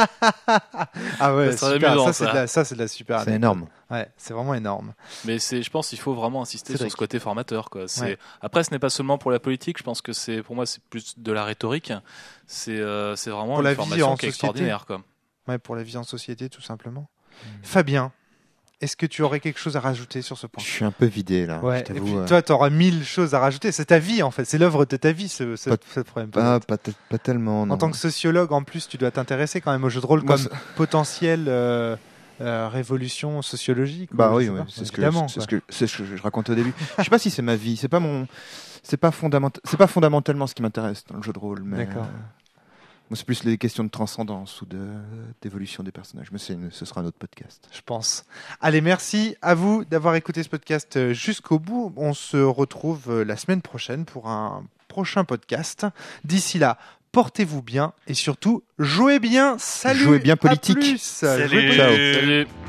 Ah ouais, ça, super. Amusant, ça, ça. C'est de la, ça c'est de la super. C'est énorme. Ouais, c'est vraiment énorme. Mais c'est, je pense qu'il faut vraiment insister c'est sur vrai. ce côté formateur. Quoi. C'est... Ouais. Après, ce n'est pas seulement pour la politique. Je pense que c'est, pour moi, c'est plus de la rhétorique. C'est, euh, c'est vraiment pour une la formation vie qui est société. extraordinaire. Quoi. Ouais, pour la vie en société, tout simplement. Mmh. Fabien. Est-ce que tu aurais quelque chose à rajouter sur ce point ? Je suis un peu vidé là. Ouais. Je t'avoue, et puis, euh... toi, tu auras mille choses à rajouter. C'est ta vie en fait. C'est l'œuvre de ta vie, ce, ce, pas, ce problème. Pas, pas, t- pas tellement. Non. En tant que sociologue, en plus, tu dois t'intéresser quand même au jeu de rôle Moi, comme c'est... potentielle euh, euh, révolution sociologique. Bah ou, oui, ouais, c'est, ce que, c'est, c'est, ce que, c'est ce que je racontais au début. Je sais pas si c'est ma vie. C'est pas mon. C'est pas fondamental. C'est pas fondamentalement ce qui m'intéresse dans le jeu de rôle. Mais D'accord. Euh... Moi, c'est plus les questions de transcendance ou de, d'évolution des personnages. Mais c'est une, ce sera un autre podcast. Je pense. Allez, merci à vous d'avoir écouté ce podcast jusqu'au bout. On se retrouve la semaine prochaine pour un prochain podcast. D'ici là, portez-vous bien et surtout, jouez bien. Salut. Jouez bien politique. À plus. Salut. Jouez bien. Ciao. Salut.